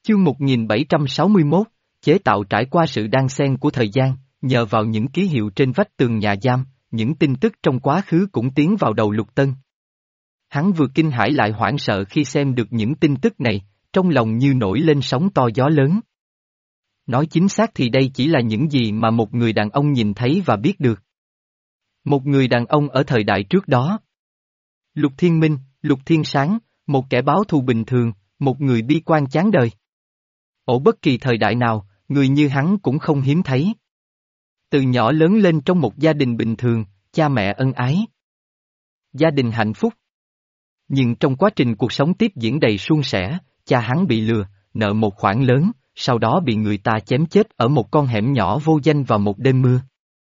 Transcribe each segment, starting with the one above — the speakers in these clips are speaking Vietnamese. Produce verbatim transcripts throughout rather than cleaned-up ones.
Chương một nghìn bảy trăm sáu mươi mốt, chế tạo trải qua sự đan xen của thời gian, nhờ vào những ký hiệu trên vách tường nhà giam, những tin tức trong quá khứ cũng tiến vào đầu Lục Tân. Hắn vừa kinh hãi lại hoảng sợ khi xem được những tin tức này, trong lòng như nổi lên sóng to gió lớn. Nói chính xác thì đây chỉ là những gì mà một người đàn ông nhìn thấy và biết được. Một người đàn ông ở thời đại trước đó. Lục Thiên Minh, Lục Thiên Sáng, một kẻ báo thù bình thường, một người bi quan chán đời. Ở bất kỳ thời đại nào, người như hắn cũng không hiếm thấy. Từ nhỏ lớn lên trong một gia đình bình thường, cha mẹ ân ái. Gia đình hạnh phúc. Nhưng trong quá trình cuộc sống tiếp diễn đầy suôn sẻ, cha hắn bị lừa, nợ một khoản lớn, sau đó bị người ta chém chết ở một con hẻm nhỏ vô danh vào một đêm mưa.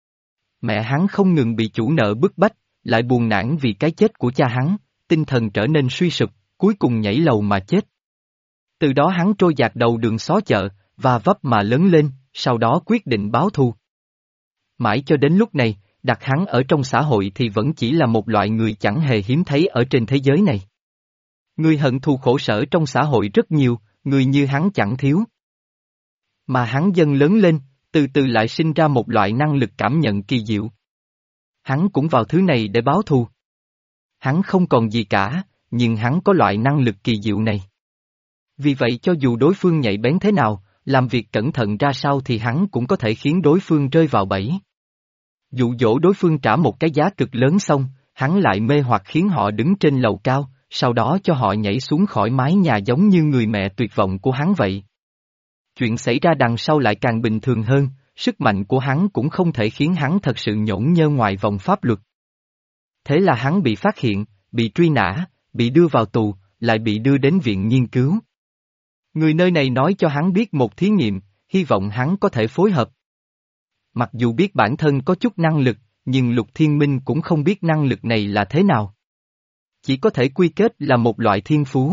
Mẹ hắn không ngừng bị chủ nợ bức bách, lại buồn nản vì cái chết của cha hắn, tinh thần trở nên suy sụp, cuối cùng nhảy lầu mà chết. Từ đó hắn trôi dạt đầu đường xó chợ, và vấp mà lớn lên, sau đó quyết định báo thù. Mãi cho đến lúc này, đặt hắn ở trong xã hội thì vẫn chỉ là một loại người chẳng hề hiếm thấy ở trên thế giới này. Người hận thù khổ sở trong xã hội rất nhiều, người như hắn chẳng thiếu. Mà hắn dần lớn lên, từ từ lại sinh ra một loại năng lực cảm nhận kỳ diệu. Hắn cũng vào thứ này để báo thù. Hắn không còn gì cả, nhưng hắn có loại năng lực kỳ diệu này. Vì vậy cho dù đối phương nhạy bén thế nào, làm việc cẩn thận ra sao thì hắn cũng có thể khiến đối phương rơi vào bẫy. Dụ dỗ đối phương trả một cái giá cực lớn xong, hắn lại mê hoặc khiến họ đứng trên lầu cao, sau đó cho họ nhảy xuống khỏi mái nhà giống như người mẹ tuyệt vọng của hắn vậy. Chuyện xảy ra đằng sau lại càng bình thường hơn, sức mạnh của hắn cũng không thể khiến hắn thật sự nhổn nhơ ngoài vòng pháp luật. Thế là hắn bị phát hiện, bị truy nã, bị đưa vào tù, lại bị đưa đến viện nghiên cứu. Người nơi này nói cho hắn biết một thí nghiệm, hy vọng hắn có thể phối hợp. Mặc dù biết bản thân có chút năng lực, nhưng Lục Thiên Minh cũng không biết năng lực này là thế nào. Chỉ có thể quy kết là một loại thiên phú.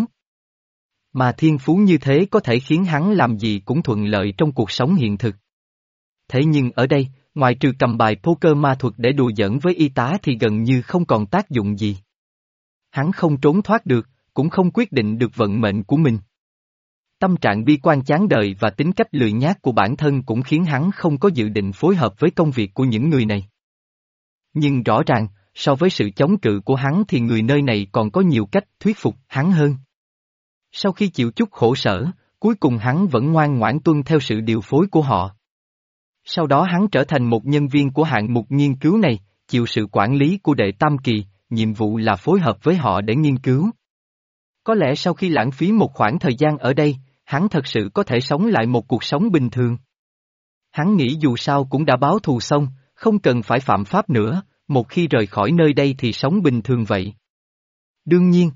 Mà thiên phú như thế có thể khiến hắn làm gì cũng thuận lợi trong cuộc sống hiện thực. Thế nhưng ở đây, ngoài trừ cầm bài poker ma thuật để đùa giỡn với y tá thì gần như không còn tác dụng gì. Hắn không trốn thoát được, cũng không quyết định được vận mệnh của mình. Tâm trạng bi quan chán đời và tính cách lười nhác của bản thân cũng khiến hắn không có dự định phối hợp với công việc của những người này. Nhưng rõ ràng, so với sự chống cự của hắn thì người nơi này còn có nhiều cách thuyết phục hắn hơn. Sau khi chịu chút khổ sở, cuối cùng hắn vẫn ngoan ngoãn tuân theo sự điều phối của họ. Sau đó hắn trở thành một nhân viên của hạng mục nghiên cứu này, chịu sự quản lý của đệ tam kỳ, nhiệm vụ là phối hợp với họ để nghiên cứu. Có lẽ sau khi lãng phí một khoảng thời gian ở đây, hắn thật sự có thể sống lại một cuộc sống bình thường. Hắn nghĩ dù sao cũng đã báo thù xong, không cần phải phạm pháp nữa, một khi rời khỏi nơi đây thì sống bình thường vậy. Đương nhiên,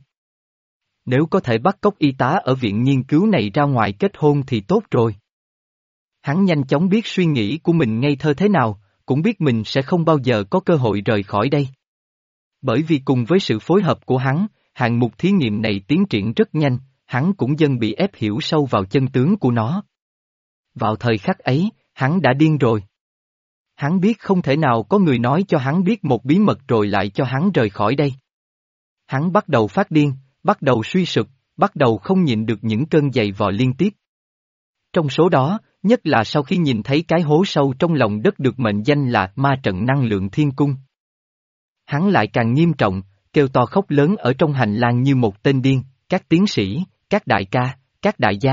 nếu có thể bắt cóc y tá ở viện nghiên cứu này ra ngoài kết hôn thì tốt rồi. Hắn nhanh chóng biết suy nghĩ của mình ngây thơ thế nào, cũng biết mình sẽ không bao giờ có cơ hội rời khỏi đây. Bởi vì cùng với sự phối hợp của hắn, hạng mục thí nghiệm này tiến triển rất nhanh, hắn cũng dần bị ép hiểu sâu vào chân tướng của nó. Vào thời khắc ấy, hắn đã điên rồi. Hắn biết không thể nào có người nói cho hắn biết một bí mật rồi lại cho hắn rời khỏi đây. Hắn bắt đầu phát điên, bắt đầu suy sụp, bắt đầu không nhịn được những cơn giày vò liên tiếp. Trong số đó, nhất là sau khi nhìn thấy cái hố sâu trong lòng đất được mệnh danh là ma trận năng lượng thiên cung. Hắn lại càng nghiêm trọng, kêu to khóc lớn ở trong hành lang như một tên điên, các tiến sĩ, các đại ca, các đại gia.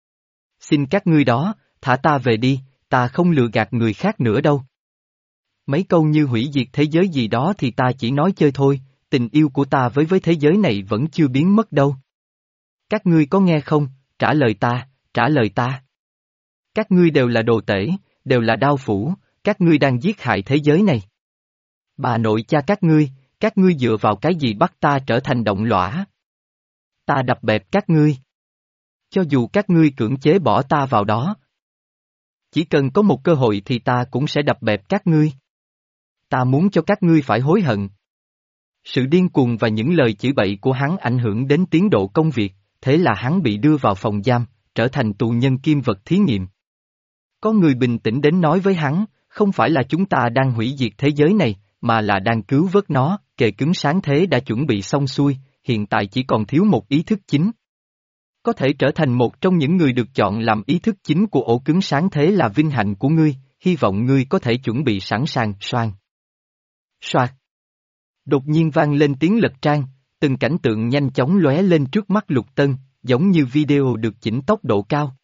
Xin các ngươi đó, thả ta về đi, ta không lừa gạt người khác nữa đâu. Mấy câu như hủy diệt thế giới gì đó thì ta chỉ nói chơi thôi, tình yêu của ta với với thế giới này vẫn chưa biến mất đâu. Các ngươi có nghe không, trả lời ta, trả lời ta. Các ngươi đều là đồ tể, đều là đao phủ, các ngươi đang giết hại thế giới này. Bà nội cha các ngươi, các ngươi dựa vào cái gì bắt ta trở thành động lõa? Ta đập bẹp các ngươi. Cho dù các ngươi cưỡng chế bỏ ta vào đó. Chỉ cần có một cơ hội thì ta cũng sẽ đập bẹp các ngươi. Ta muốn cho các ngươi phải hối hận. Sự điên cuồng và những lời chửi bậy của hắn ảnh hưởng đến tiến độ công việc, thế là hắn bị đưa vào phòng giam, trở thành tù nhân kim vật thí nghiệm. Có người bình tĩnh đến nói với hắn, không phải là chúng ta đang hủy diệt thế giới này, mà là đang cứu vớt nó, kệ cứng sáng thế đã chuẩn bị xong xuôi, hiện tại chỉ còn thiếu một ý thức chính. Có thể trở thành một trong những người được chọn làm ý thức chính của ổ cứng sáng thế là vinh hạnh của ngươi, hy vọng ngươi có thể chuẩn bị sẵn sàng. Soàn. Soạt. Đột nhiên vang lên tiếng lật trang, từng cảnh tượng nhanh chóng lóe lên trước mắt Lục Tân, giống như video được chỉnh tốc độ cao.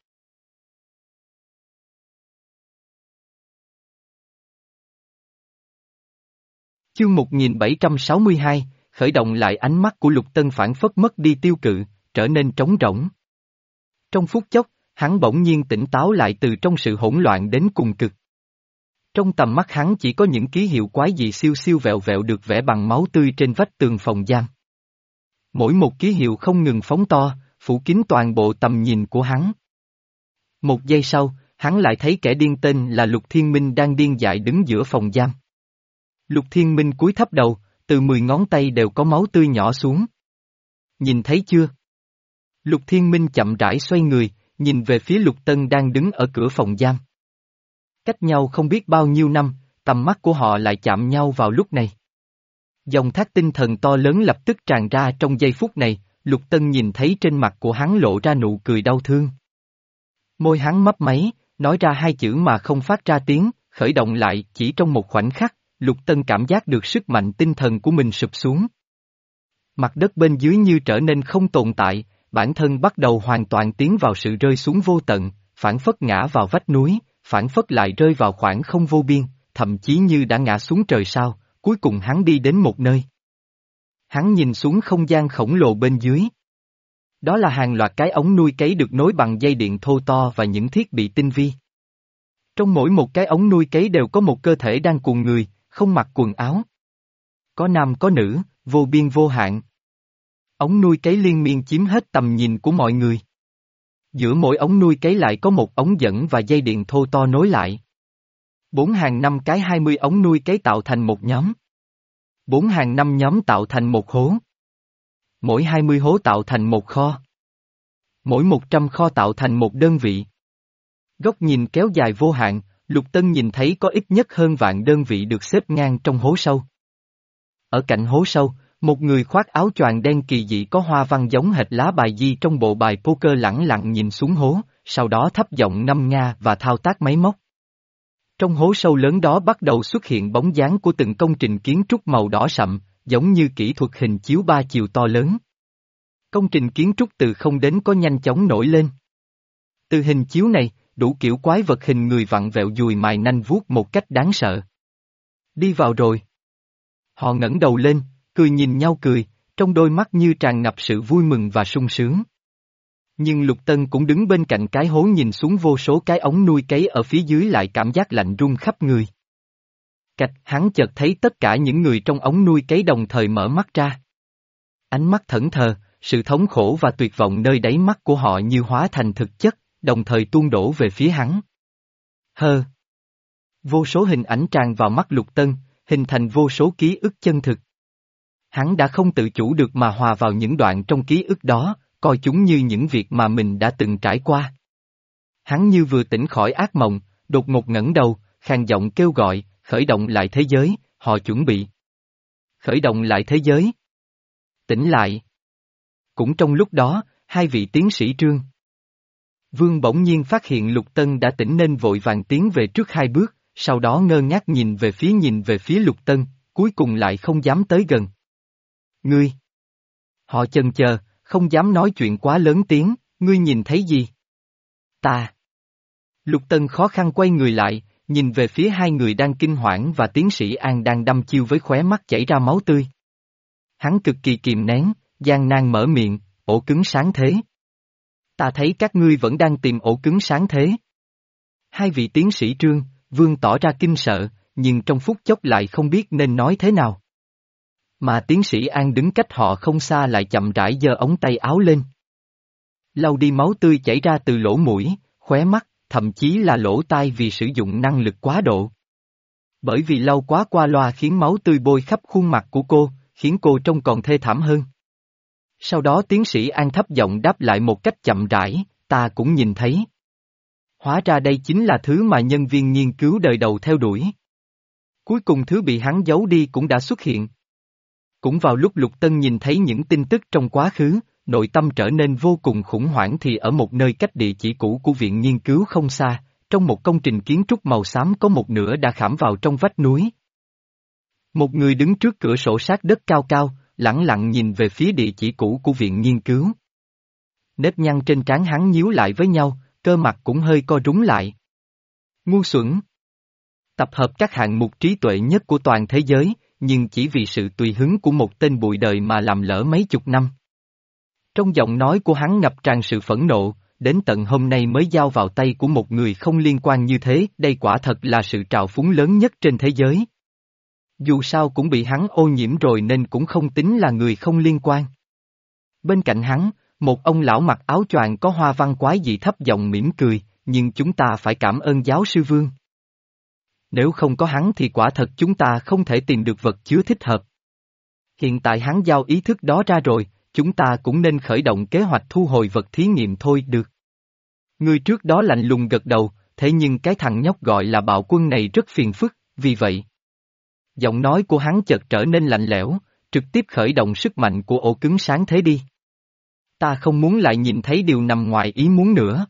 Chương một nghìn bảy trăm sáu mươi hai, khởi động lại. Ánh mắt của Lục Tân phảng phất mất đi tiêu cự, trở nên trống rỗng. Trong phút chốc, hắn bỗng nhiên tỉnh táo lại từ trong sự hỗn loạn đến cùng cực. Trong tầm mắt hắn chỉ có những ký hiệu quái dị siêu siêu vẹo vẹo được vẽ bằng máu tươi trên vách tường phòng giam. Mỗi một ký hiệu không ngừng phóng to, phủ kín toàn bộ tầm nhìn của hắn. Một giây sau, hắn lại thấy kẻ điên tên là Lục Thiên Minh đang điên dại đứng giữa phòng giam. Lục Thiên Minh cúi thấp đầu, từ mười ngón tay đều có máu tươi nhỏ xuống. Nhìn thấy chưa? Lục Thiên Minh chậm rãi xoay người, nhìn về phía Lục Tân đang đứng ở cửa phòng giam. Cách nhau không biết bao nhiêu năm, tầm mắt của họ lại chạm nhau vào lúc này. Dòng thác tinh thần to lớn lập tức tràn ra trong giây phút này, Lục Tân nhìn thấy trên mặt của hắn lộ ra nụ cười đau thương. Môi hắn mấp máy, nói ra hai chữ mà không phát ra tiếng, khởi động lại. Chỉ trong một khoảnh khắc, Lục Tân cảm giác được sức mạnh tinh thần của mình sụp xuống. Mặt đất bên dưới như trở nên không tồn tại, bản thân bắt đầu hoàn toàn tiến vào sự rơi xuống vô tận, phảng phất ngã vào vách núi, phảng phất lại rơi vào khoảng không vô biên, thậm chí như đã ngã xuống trời sao, cuối cùng hắn đi đến một nơi. Hắn nhìn xuống không gian khổng lồ bên dưới. Đó là hàng loạt cái ống nuôi cấy được nối bằng dây điện thô to và những thiết bị tinh vi. Trong mỗi một cái ống nuôi cấy đều có một cơ thể đang cuồng người, không mặc quần áo. Có nam có nữ, vô biên vô hạn. Ống nuôi cấy liên miên chiếm hết tầm nhìn của mọi người. Giữa mỗi ống nuôi cấy lại có một ống dẫn và dây điện thô to nối lại. Bốn hàng năm cái hai mươi ống nuôi cấy tạo thành một nhóm. Bốn hàng năm nhóm tạo thành một hố. Mỗi hai mươi hố tạo thành một kho. Mỗi một trăm kho tạo thành một đơn vị. Góc nhìn kéo dài vô hạn, Lục Tân nhìn thấy có ít nhất hơn vạn đơn vị được xếp ngang trong hố sâu. Ở cạnh hố sâu, một người khoác áo choàng đen kỳ dị có hoa văn giống hệt lá bài di trong bộ bài poker lẳng lặng nhìn xuống hố, sau đó thấp giọng ngâm nga và thao tác máy móc. Trong hố sâu lớn đó bắt đầu xuất hiện bóng dáng của từng công trình kiến trúc màu đỏ sậm, giống như kỹ thuật hình chiếu ba chiều to lớn. Công trình kiến trúc từ không đến có nhanh chóng nổi lên. Từ hình chiếu này, đủ kiểu quái vật hình người vặn vẹo dùi mài nanh vuốt một cách đáng sợ. Đi vào rồi. Họ ngẩng đầu lên, cười nhìn nhau cười, trong đôi mắt như tràn ngập sự vui mừng và sung sướng. Nhưng Lục Tân cũng đứng bên cạnh cái hố nhìn xuống vô số cái ống nuôi cấy ở phía dưới lại cảm giác lạnh run khắp người. Cạch, hắn chợt thấy tất cả những người trong ống nuôi cấy đồng thời mở mắt ra. Ánh mắt thẫn thờ, sự thống khổ và tuyệt vọng nơi đáy mắt của họ như hóa thành thực chất, đồng thời tuôn đổ về phía hắn. Hơ. Vô số hình ảnh tràn vào mắt Lục Tân, hình thành vô số ký ức chân thực. Hắn đã không tự chủ được mà hòa vào những đoạn trong ký ức đó, coi chúng như những việc mà mình đã từng trải qua. Hắn như vừa tỉnh khỏi ác mộng, đột ngột ngẩng đầu, khàn giọng kêu gọi, khởi động lại thế giới, họ chuẩn bị. Khởi động lại thế giới. Tỉnh lại. Cũng trong lúc đó, hai vị tiến sĩ Trương Vương bỗng nhiên phát hiện Lục Tân đã tỉnh nên vội vàng tiến về trước hai bước, sau đó ngơ ngác nhìn về phía nhìn về phía Lục Tân, cuối cùng lại không dám tới gần. Ngươi! Họ chần chờ, không dám nói chuyện quá lớn tiếng, ngươi nhìn thấy gì? Ta! Lục Tân khó khăn quay người lại, nhìn về phía hai người đang kinh hoảng và tiến sĩ An đang đăm chiêu với khóe mắt chảy ra máu tươi. Hắn cực kỳ kìm nén, gian nan mở miệng, ổ cứng sáng thế. Ta thấy các ngươi vẫn đang tìm ổ cứng sáng thế. Hai vị tiến sĩ Trương, Vương tỏ ra kinh sợ, nhưng trong phút chốc lại không biết nên nói thế nào. Mà tiến sĩ An đứng cách họ không xa lại chậm rãi giơ ống tay áo lên. Lau đi máu tươi chảy ra từ lỗ mũi, khóe mắt, thậm chí là lỗ tai vì sử dụng năng lực quá độ. Bởi vì lau quá qua loa khiến máu tươi bôi khắp khuôn mặt của cô, khiến cô trông còn thê thảm hơn. Sau đó tiến sĩ An thấp giọng đáp lại một cách chậm rãi, ta cũng nhìn thấy. Hóa ra đây chính là thứ mà nhân viên nghiên cứu đời đầu theo đuổi. Cuối cùng thứ bị hắn giấu đi cũng đã xuất hiện. Cũng vào lúc Lục Tân nhìn thấy những tin tức trong quá khứ, nội tâm trở nên vô cùng khủng hoảng thì ở một nơi cách địa chỉ cũ của viện nghiên cứu không xa, trong một công trình kiến trúc màu xám có một nửa đã khảm vào trong vách núi. Một người đứng trước cửa sổ sát đất cao cao, lẳng lặng nhìn về phía địa chỉ cũ của viện nghiên cứu. Nếp nhăn trên trán hắn nhíu lại với nhau, cơ mặt cũng hơi co rúm lại. Ngu xuẩn! Tập hợp các hạng mục trí tuệ nhất của toàn thế giới, nhưng chỉ vì sự tùy hứng của một tên bụi đời mà làm lỡ mấy chục năm. Trong giọng nói của hắn ngập tràn sự phẫn nộ, đến tận hôm nay mới giao vào tay của một người không liên quan như thế, đây quả thật là sự trào phúng lớn nhất trên thế giới. Dù sao cũng bị hắn ô nhiễm rồi nên cũng không tính là người không liên quan. Bên cạnh hắn, một ông lão mặc áo choàng có hoa văn quái dị thấp giọng mỉm cười, nhưng chúng ta phải cảm ơn giáo sư Vương. Nếu không có hắn thì quả thật chúng ta không thể tìm được vật chứa thích hợp. Hiện tại hắn giao ý thức đó ra rồi, chúng ta cũng nên khởi động kế hoạch thu hồi vật thí nghiệm thôi được. Người trước đó lạnh lùng gật đầu, thế nhưng cái thằng nhóc gọi là Bạo Quân này rất phiền phức, vì vậy. Giọng nói của hắn chợt trở nên lạnh lẽo, trực tiếp khởi động sức mạnh của ổ cứng sáng thế đi. Ta không muốn lại nhìn thấy điều nằm ngoài ý muốn nữa.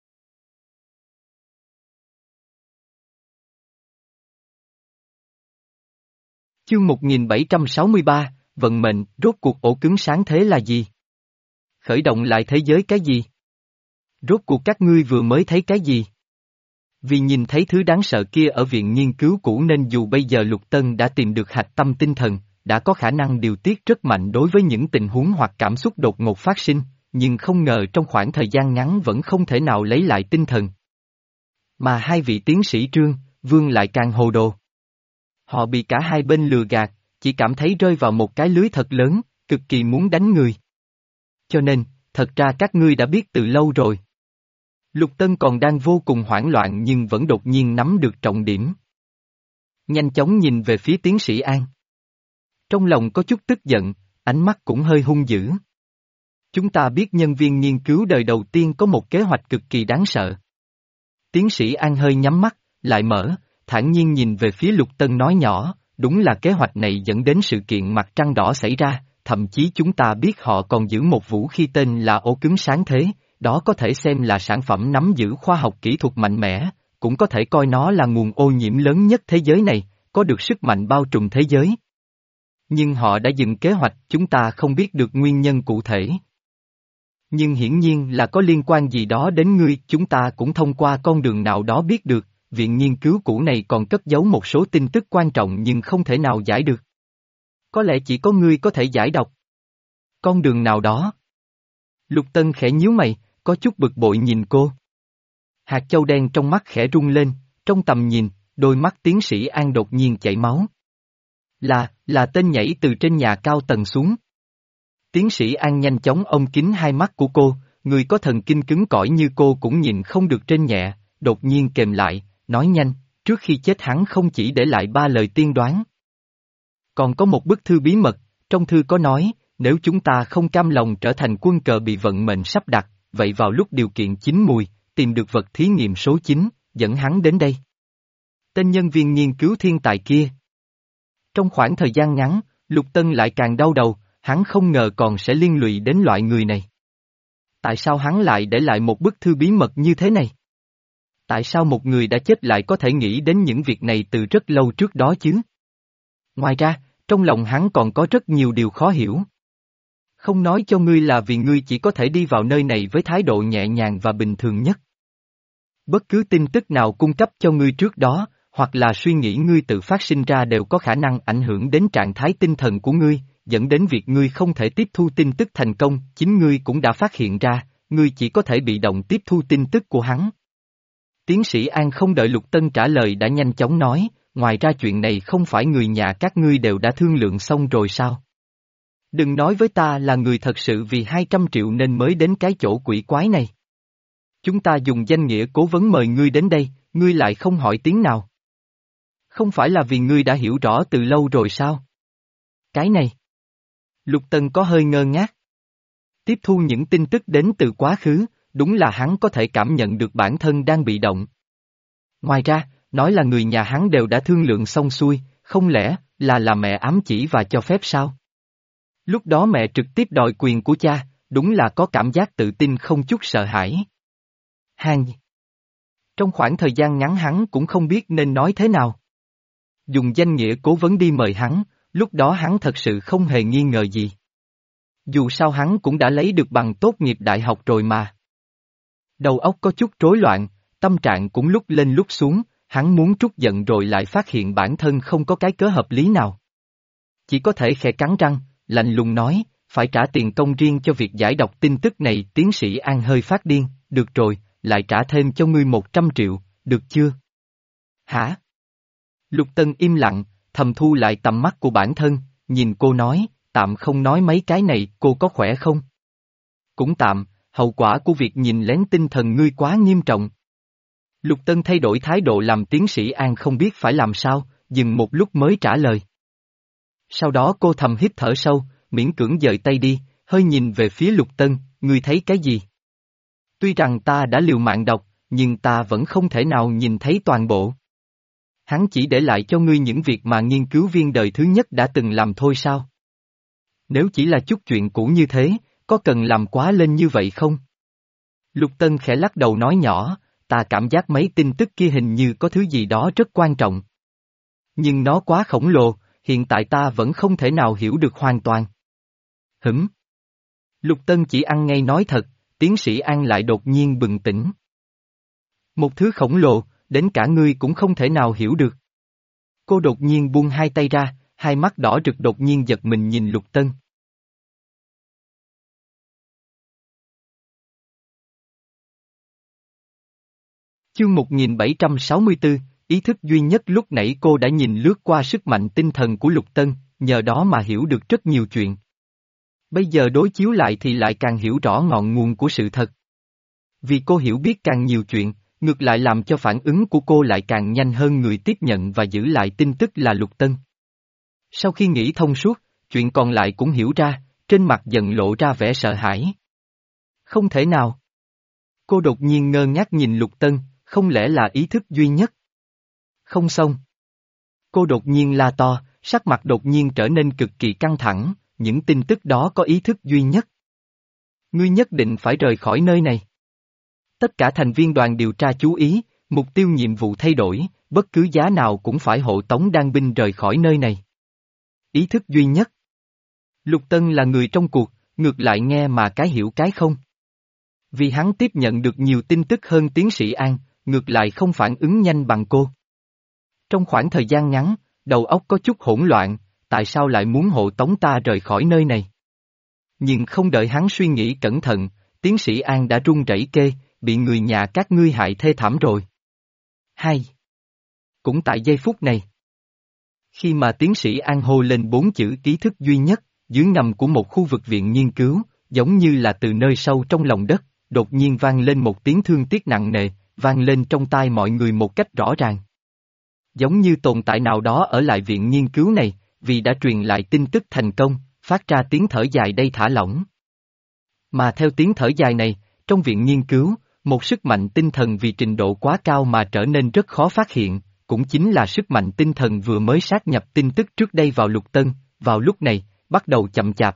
Chương một nghìn bảy trăm sáu mươi ba, vận mệnh, rốt cuộc ổ cứng sáng thế là gì? Khởi động lại thế giới cái gì? Rốt cuộc các ngươi vừa mới thấy cái gì? Vì nhìn thấy thứ đáng sợ kia ở viện nghiên cứu cũ nên dù bây giờ Lục Tân đã tìm được hạch tâm tinh thần, đã có khả năng điều tiết rất mạnh đối với những tình huống hoặc cảm xúc đột ngột phát sinh, nhưng không ngờ trong khoảng thời gian ngắn vẫn không thể nào lấy lại tinh thần. Mà hai vị tiến sĩ Trương, Vương lại càng hồ đồ. Họ bị cả hai bên lừa gạt, chỉ cảm thấy rơi vào một cái lưới thật lớn, cực kỳ muốn đánh người. Cho nên, thật ra các ngươi đã biết từ lâu rồi. Lục Tân còn đang vô cùng hoảng loạn nhưng vẫn đột nhiên nắm được trọng điểm. Nhanh chóng nhìn về phía tiến sĩ An. Trong lòng có chút tức giận, ánh mắt cũng hơi hung dữ. Chúng ta biết nhân viên nghiên cứu đời đầu tiên có một kế hoạch cực kỳ đáng sợ. Tiến sĩ An hơi nhắm mắt, lại mở, thản nhiên nhìn về phía Lục Tân nói nhỏ, đúng là kế hoạch này dẫn đến sự kiện mặt trăng đỏ xảy ra, thậm chí chúng ta biết họ còn giữ một vũ khí tên là ổ cứng sáng thế, đó có thể xem là sản phẩm nắm giữ khoa học kỹ thuật mạnh mẽ, cũng có thể coi nó là nguồn ô nhiễm lớn nhất thế giới này, có được sức mạnh bao trùm thế giới. Nhưng họ đã dừng kế hoạch, chúng ta không biết được nguyên nhân cụ thể. Nhưng hiển nhiên là có liên quan gì đó đến ngươi, chúng ta cũng thông qua con đường nào đó biết được, viện nghiên cứu cũ này còn cất giấu một số tin tức quan trọng nhưng không thể nào giải được. Có lẽ chỉ có ngươi có thể giải đọc. Con đường nào đó? Lục Tân khẽ nhíu mày, có chút bực bội nhìn cô. Hạt châu đen trong mắt khẽ rung lên, trong tầm nhìn, đôi mắt tiến sĩ An đột nhiên chảy máu. Là, là tên nhảy từ trên nhà cao tầng xuống. Tiến sĩ An nhanh chóng ôm kín hai mắt của cô, người có thần kinh cứng cỏi như cô cũng nhìn không được trên nhẹ, đột nhiên kềm lại, nói nhanh, trước khi chết hắn không chỉ để lại ba lời tiên đoán. Còn có một bức thư bí mật, trong thư có nói, nếu chúng ta không cam lòng trở thành quân cờ bị vận mệnh sắp đặt, vậy vào lúc điều kiện chín mùi, tìm được vật thí nghiệm số chín, dẫn hắn đến đây. Tên nhân viên nghiên cứu thiên tài kia. Trong khoảng thời gian ngắn, Lục Tân lại càng đau đầu, hắn không ngờ còn sẽ liên lụy đến loại người này. Tại sao hắn lại để lại một bức thư bí mật như thế này? Tại sao một người đã chết lại có thể nghĩ đến những việc này từ rất lâu trước đó chứ? Ngoài ra, trong lòng hắn còn có rất nhiều điều khó hiểu. Không nói cho ngươi là vì ngươi chỉ có thể đi vào nơi này với thái độ nhẹ nhàng và bình thường nhất. Bất cứ tin tức nào cung cấp cho ngươi trước đó, hoặc là suy nghĩ ngươi tự phát sinh ra đều có khả năng ảnh hưởng đến trạng thái tinh thần của ngươi, dẫn đến việc ngươi không thể tiếp thu tin tức thành công, chính ngươi cũng đã phát hiện ra, ngươi chỉ có thể bị động tiếp thu tin tức của hắn. Tiến sĩ An không đợi Lục Tân trả lời đã nhanh chóng nói, ngoài ra chuyện này không phải người nhà các ngươi đều đã thương lượng xong rồi sao? Đừng nói với ta là người thật sự vì hai trăm triệu nên mới đến cái chỗ quỷ quái này. Chúng ta dùng danh nghĩa cố vấn mời ngươi đến đây, ngươi lại không hỏi tiếng nào. Không phải là vì ngươi đã hiểu rõ từ lâu rồi sao? Cái này. Lục Tân có hơi ngơ ngác. Tiếp thu những tin tức đến từ quá khứ, đúng là hắn có thể cảm nhận được bản thân đang bị động. Ngoài ra, nói là người nhà hắn đều đã thương lượng xong xuôi, không lẽ là là mẹ ám chỉ và cho phép sao? Lúc đó mẹ trực tiếp đòi quyền của cha, đúng là có cảm giác tự tin không chút sợ hãi. Hang. Trong khoảng thời gian ngắn hắn cũng không biết nên nói thế nào. Dùng danh nghĩa cố vấn đi mời hắn, lúc đó hắn thật sự không hề nghi ngờ gì. Dù sao hắn cũng đã lấy được bằng tốt nghiệp đại học rồi mà. Đầu óc có chút rối loạn, tâm trạng cũng lúc lên lúc xuống, hắn muốn trút giận rồi lại phát hiện bản thân không có cái cớ hợp lý nào. Chỉ có thể khẽ cắn răng, lạnh lùng nói, phải trả tiền công riêng cho việc giải đọc tin tức này. Tiến sĩ An hơi phát điên, được rồi, lại trả thêm cho ngươi một trăm triệu, được chưa? Hả? Lục Tân im lặng, thầm thu lại tầm mắt của bản thân, nhìn cô nói, tạm không nói mấy cái này, cô có khỏe không? Cũng tạm, hậu quả của việc nhìn lén tinh thần ngươi quá nghiêm trọng. Lục Tân thay đổi thái độ làm tiến sĩ An không biết phải làm sao, dừng một lúc mới trả lời. Sau đó cô thầm hít thở sâu, miễn cưỡng dời tay đi, hơi nhìn về phía Lục Tân, ngươi thấy cái gì? Tuy rằng ta đã liều mạng đọc, nhưng ta vẫn không thể nào nhìn thấy toàn bộ. Hắn chỉ để lại cho ngươi những việc mà nghiên cứu viên đời thứ nhất đã từng làm thôi sao? Nếu chỉ là chút chuyện cũ như thế, có cần làm quá lên như vậy không? Lục Tân khẽ lắc đầu nói nhỏ, ta cảm giác mấy tin tức kia hình như có thứ gì đó rất quan trọng. Nhưng nó quá khổng lồ, hiện tại ta vẫn không thể nào hiểu được hoàn toàn. Hửm? Lục Tân chỉ ăn ngay nói thật, tiến sĩ An lại đột nhiên bừng tỉnh. Một thứ khổng lồ, đến cả ngươi cũng không thể nào hiểu được. Cô đột nhiên buông hai tay ra, hai mắt đỏ rực đột nhiên giật mình nhìn Lục Tân. Chương một nghìn bảy trăm sáu mươi tư, ý thức duy nhất. Lúc nãy cô đã nhìn lướt qua sức mạnh tinh thần của Lục Tân, nhờ đó mà hiểu được rất nhiều chuyện. Bây giờ đối chiếu lại thì lại càng hiểu rõ ngọn nguồn của sự thật. Vì cô hiểu biết càng nhiều chuyện, ngược lại làm cho phản ứng của cô lại càng nhanh hơn người tiếp nhận và giữ lại tin tức là Lục Tân. Sau khi nghĩ thông suốt, chuyện còn lại cũng hiểu ra, trên mặt dần lộ ra vẻ sợ hãi. Không thể nào. Cô đột nhiên ngơ ngác nhìn Lục Tân, không lẽ là ý thức duy nhất? Không xong. Cô đột nhiên la to, sắc mặt đột nhiên trở nên cực kỳ căng thẳng, những tin tức đó có ý thức duy nhất. Ngươi nhất định phải rời khỏi nơi này. Tất cả thành viên đoàn điều tra chú ý, mục tiêu nhiệm vụ thay đổi, bất cứ giá nào cũng phải hộ tống đan binh rời khỏi nơi này. Ý thức duy nhất. Lục Tân là người trong cuộc, ngược lại nghe mà cái hiểu cái không. Vì hắn tiếp nhận được nhiều tin tức hơn tiến sĩ An, ngược lại không phản ứng nhanh bằng cô. Trong khoảng thời gian ngắn, đầu óc có chút hỗn loạn, tại sao lại muốn hộ tống ta rời khỏi nơi này? Nhưng không đợi hắn suy nghĩ cẩn thận, tiến sĩ An đã run rẩy kê, bị người nhà các ngươi hại thê thảm rồi. Hai. Cũng tại giây phút này. Khi mà tiến sĩ An hô lên bốn chữ ý thức duy nhất, dưới ngầm của một khu vực viện nghiên cứu, giống như là từ nơi sâu trong lòng đất, đột nhiên vang lên một tiếng thương tiếc nặng nề, vang lên trong tai mọi người một cách rõ ràng. Giống như tồn tại nào đó ở lại viện nghiên cứu này, vì đã truyền lại tin tức thành công, phát ra tiếng thở dài đây thả lỏng. Mà theo tiếng thở dài này, trong viện nghiên cứu, một sức mạnh tinh thần vì trình độ quá cao mà trở nên rất khó phát hiện, cũng chính là sức mạnh tinh thần vừa mới sát nhập tin tức trước đây vào Lục Tân, vào lúc này, bắt đầu chậm chạp.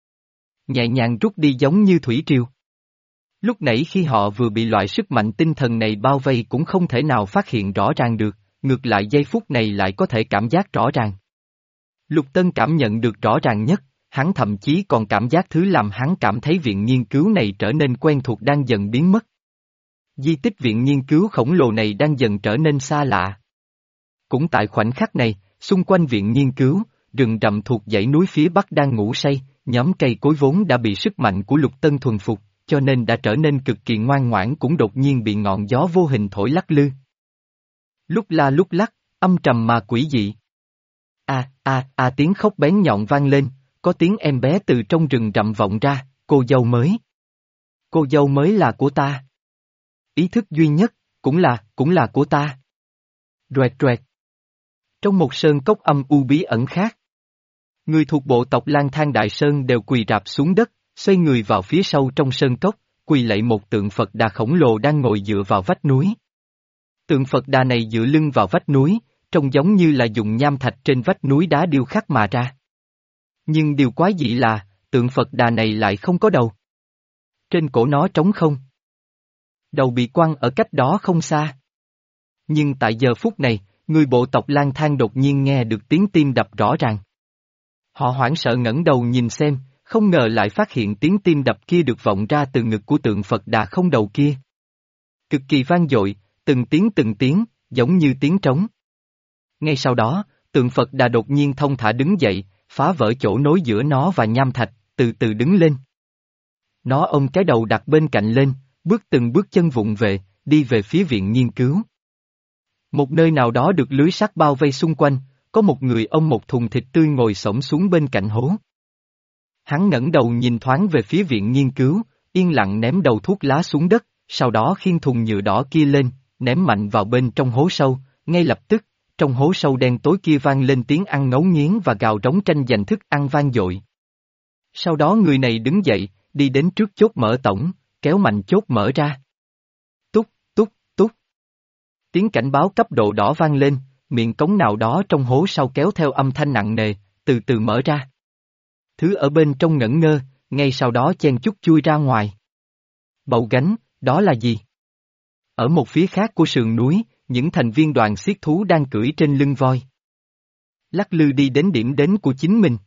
Nhẹ nhàng rút đi giống như thủy triều. Lúc nãy khi họ vừa bị loại sức mạnh tinh thần này bao vây cũng không thể nào phát hiện rõ ràng được, ngược lại giây phút này lại có thể cảm giác rõ ràng. Lục Tân cảm nhận được rõ ràng nhất, hắn thậm chí còn cảm giác thứ làm hắn cảm thấy viện nghiên cứu này trở nên quen thuộc đang dần biến mất. Di tích viện nghiên cứu khổng lồ này đang dần trở nên xa lạ. Cũng tại khoảnh khắc này, xung quanh viện nghiên cứu, rừng rậm thuộc dãy núi phía bắc đang ngủ say, nhóm cây cối vốn đã bị sức mạnh của Lục Tân thuần phục, cho nên đã trở nên cực kỳ ngoan ngoãn cũng đột nhiên bị ngọn gió vô hình thổi lắc lư. Lúc la lúc lắc, âm trầm mà quỷ dị. A a a tiếng khóc bén nhọn vang lên, có tiếng em bé từ trong rừng rậm vọng ra, cô dâu mới. Cô dâu mới là của ta. Ý thức duy nhất, cũng là, cũng là của ta. Roẹt roẹt. Trong một sơn cốc âm u bí ẩn khác. Người thuộc bộ tộc Lang Thang Đại Sơn đều quỳ rạp xuống đất, xoay người vào phía sau trong sơn cốc, quỳ lạy một tượng Phật Đà khổng lồ đang ngồi dựa vào vách núi. Tượng Phật Đà này dựa lưng vào vách núi, trông giống như là dùng nham thạch trên vách núi đá điêu khắc mà ra. Nhưng điều quái dị là, tượng Phật Đà này lại không có đầu. Trên cổ nó trống không. Đầu bị quăng ở cách đó không xa. Nhưng tại giờ phút này, người bộ tộc lang thang đột nhiên nghe được tiếng tim đập rõ ràng. Họ hoảng sợ ngẩng đầu nhìn xem, không ngờ lại phát hiện tiếng tim đập kia được vọng ra từ ngực của tượng Phật Đà không đầu kia. Cực kỳ vang dội, từng tiếng từng tiếng, giống như tiếng trống. Ngay sau đó, tượng Phật Đà đột nhiên thông thả đứng dậy, phá vỡ chỗ nối giữa nó và nham thạch, từ từ đứng lên. Nó ôm cái đầu đặt bên cạnh lên, bước từng bước chân vụng về, đi về phía viện nghiên cứu. Một nơi nào đó được lưới sắt bao vây xung quanh, có một người ôm một thùng thịt tươi ngồi xổm xuống bên cạnh hố. Hắn ngẩng đầu nhìn thoáng về phía viện nghiên cứu, yên lặng ném đầu thuốc lá xuống đất, sau đó khiêng thùng nhựa đỏ kia lên, ném mạnh vào bên trong hố sâu, ngay lập tức, trong hố sâu đen tối kia vang lên tiếng ăn ngấu nghiến và gào rống tranh giành thức ăn vang dội. Sau đó người này đứng dậy, đi đến trước chốt mở tổng, kéo mạnh chốt mở ra. Túc, túc, túc. Tiếng cảnh báo cấp độ đỏ vang lên, miệng cống nào đó trong hố sau kéo theo âm thanh nặng nề, từ từ mở ra. Thứ ở bên trong ngẩn ngơ, ngay sau đó chen chúc chui ra ngoài. Bậu gánh, đó là gì? Ở một phía khác của sườn núi, những thành viên đoàn xiết thú đang cưỡi trên lưng voi. Lắc lư đi đến điểm đến của chính mình.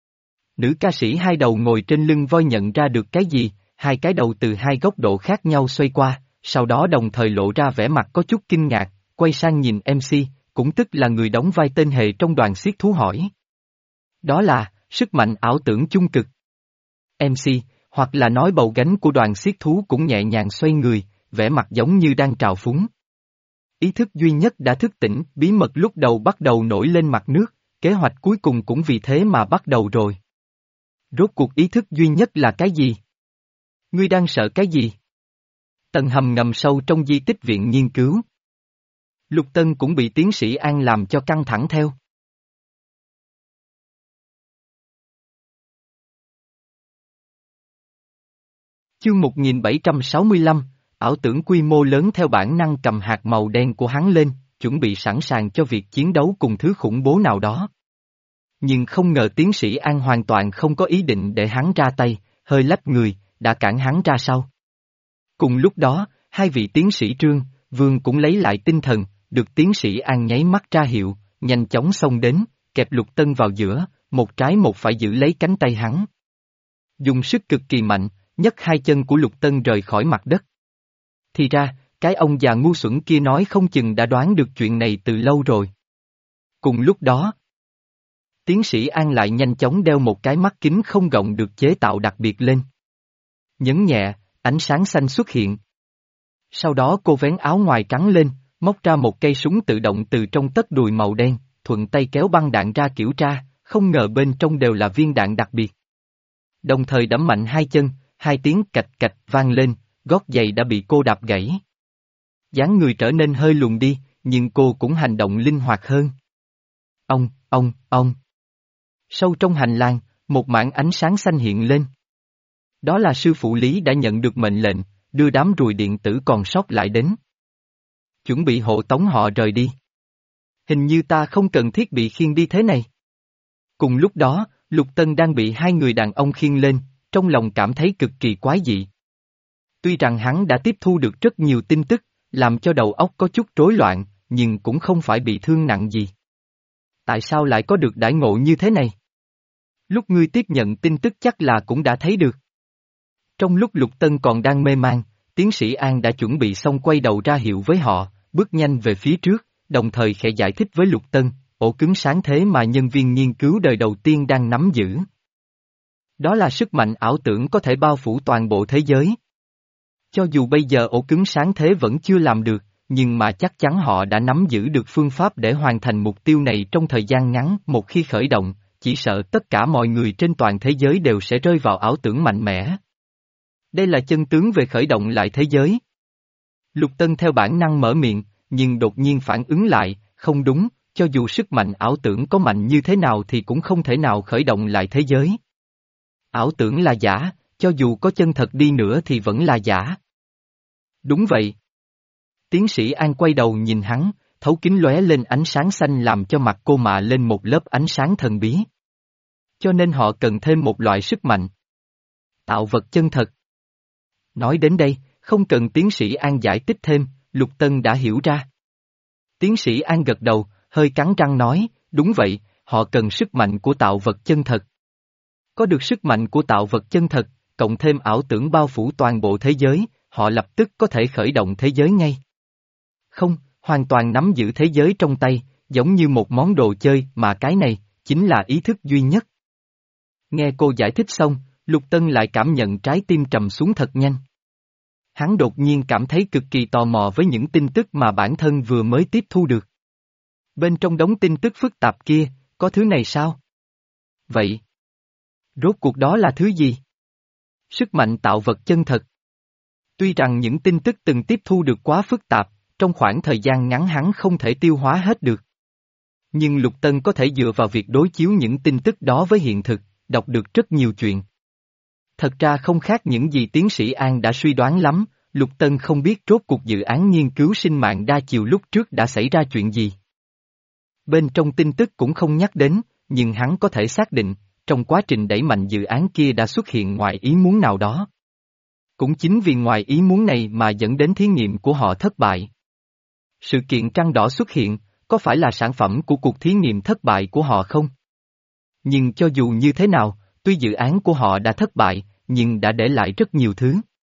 Nữ ca sĩ hai đầu ngồi trên lưng voi nhận ra được cái gì, hai cái đầu từ hai góc độ khác nhau xoay qua, sau đó đồng thời lộ ra vẻ mặt có chút kinh ngạc, quay sang nhìn em xê, cũng tức là người đóng vai tên hề trong đoàn xiết thú hỏi. Đó là, sức mạnh ảo tưởng chung cực. em xê, hoặc là nói bầu gánh của đoàn xiết thú cũng nhẹ nhàng xoay người, vẻ mặt giống như đang trào phúng. Ý thức duy nhất đã thức tỉnh, bí mật lúc đầu bắt đầu nổi lên mặt nước, kế hoạch cuối cùng cũng vì thế mà bắt đầu rồi. Rốt cuộc ý thức duy nhất là cái gì? Ngươi đang sợ cái gì? Tầng hầm ngầm sâu trong di tích viện nghiên cứu. Lục Tân cũng bị tiến sĩ An làm cho căng thẳng theo. Chương một nghìn bảy trăm sáu mươi lăm, ảo tưởng quy mô lớn theo bản năng cầm hạt màu đen của hắn lên, chuẩn bị sẵn sàng cho việc chiến đấu cùng thứ khủng bố nào đó. Nhưng không ngờ tiến sĩ An hoàn toàn không có ý định để hắn ra tay, hơi lách người, đã cản hắn ra sau. Cùng lúc đó, hai vị tiến sĩ Trương, Vương cũng lấy lại tinh thần, được tiến sĩ An nháy mắt ra hiệu, nhanh chóng xông đến, kẹp Lục Tân vào giữa, một trái một phải giữ lấy cánh tay hắn. Dùng sức cực kỳ mạnh, nhấc hai chân của Lục Tân rời khỏi mặt đất. Thì ra, cái ông già ngu xuẩn kia nói không chừng đã đoán được chuyện này từ lâu rồi. Cùng lúc đó, tiến sĩ An lại nhanh chóng đeo một cái mắt kính không gọng được chế tạo đặc biệt lên. Nhấn nhẹ, ánh sáng xanh xuất hiện. Sau đó cô vén áo ngoài trắng lên, móc ra một cây súng tự động từ trong tất đùi màu đen, thuận tay kéo băng đạn ra kiểm tra, không ngờ bên trong đều là viên đạn đặc biệt. Đồng thời đẫm mạnh hai chân, hai tiếng cạch cạch vang lên, gót giày đã bị cô đạp gãy. Dáng người trở nên hơi lùn đi, nhưng cô cũng hành động linh hoạt hơn. Ông, ông, ông. Sâu trong hành lang, một mảng ánh sáng xanh hiện lên. Đó là sư phụ Lý đã nhận được mệnh lệnh, đưa đám ruồi điện tử còn sót lại đến. Chuẩn bị hộ tống họ rời đi. Hình như ta không cần thiết bị khiêng đi thế này. Cùng lúc đó, Lục Tân đang bị hai người đàn ông khiêng lên, trong lòng cảm thấy cực kỳ quái dị. Tuy rằng hắn đã tiếp thu được rất nhiều tin tức, làm cho đầu óc có chút rối loạn, nhưng cũng không phải bị thương nặng gì. Tại sao lại có được đãi ngộ như thế này? Lúc ngươi tiếp nhận tin tức chắc là cũng đã thấy được. Trong lúc Lục Tân còn đang mê man, tiến sĩ An đã chuẩn bị xong quay đầu ra hiệu với họ, bước nhanh về phía trước, đồng thời khẽ giải thích với Lục Tân, ổ cứng sáng thế mà nhân viên nghiên cứu đời đầu tiên đang nắm giữ. Đó là sức mạnh ảo tưởng có thể bao phủ toàn bộ thế giới. Cho dù bây giờ ổ cứng sáng thế vẫn chưa làm được, nhưng mà chắc chắn họ đã nắm giữ được phương pháp để hoàn thành mục tiêu này trong thời gian ngắn. Một khi khởi động, chỉ sợ tất cả mọi người trên toàn thế giới đều sẽ rơi vào ảo tưởng mạnh mẽ. Đây là chân tướng về khởi động lại thế giới. Lục Tân theo bản năng mở miệng, nhưng đột nhiên phản ứng lại, không đúng, cho dù sức mạnh ảo tưởng có mạnh như thế nào thì cũng không thể nào khởi động lại thế giới. Ảo tưởng là giả, cho dù có chân thật đi nữa thì vẫn là giả. Đúng vậy. Tiến sĩ An quay đầu nhìn hắn, thấu kính lóe lên ánh sáng xanh làm cho mặt cô mạ lên một lớp ánh sáng thần bí. Cho nên họ cần thêm một loại sức mạnh. Tạo vật chân thật. Nói đến đây, không cần tiến sĩ An giải thích thêm, Lục Tân đã hiểu ra. Tiến sĩ An gật đầu, hơi cắn răng nói, đúng vậy, họ cần sức mạnh của tạo vật chân thật. Có được sức mạnh của tạo vật chân thật, cộng thêm ảo tưởng bao phủ toàn bộ thế giới, họ lập tức có thể khởi động thế giới ngay. Không, hoàn toàn nắm giữ thế giới trong tay, giống như một món đồ chơi mà cái này, chính là ý thức duy nhất. Nghe cô giải thích xong, Lục Tân lại cảm nhận trái tim trầm xuống thật nhanh. Hắn đột nhiên cảm thấy cực kỳ tò mò với những tin tức mà bản thân vừa mới tiếp thu được. Bên trong đống tin tức phức tạp kia, có thứ này sao? Vậy, rốt cuộc đó là thứ gì? Sức mạnh tạo vật chân thật. Tuy rằng những tin tức từng tiếp thu được quá phức tạp, trong khoảng thời gian ngắn hắn không thể tiêu hóa hết được. Nhưng Lục Tân có thể dựa vào việc đối chiếu những tin tức đó với hiện thực, đọc được rất nhiều chuyện. Thật ra không khác những gì tiến sĩ An đã suy đoán lắm, Lục Tân không biết rốt cuộc dự án nghiên cứu sinh mạng đa chiều lúc trước đã xảy ra chuyện gì. Bên trong tin tức cũng không nhắc đến, nhưng hắn có thể xác định, trong quá trình đẩy mạnh dự án kia đã xuất hiện ngoài ý muốn nào đó. Cũng chính vì ngoài ý muốn này mà dẫn đến thí nghiệm của họ thất bại. Sự kiện trăng đỏ xuất hiện, có phải là sản phẩm của cuộc thí nghiệm thất bại của họ không? Nhưng cho dù như thế nào, tuy dự án của họ đã thất bại, nhưng đã để lại rất nhiều thứ.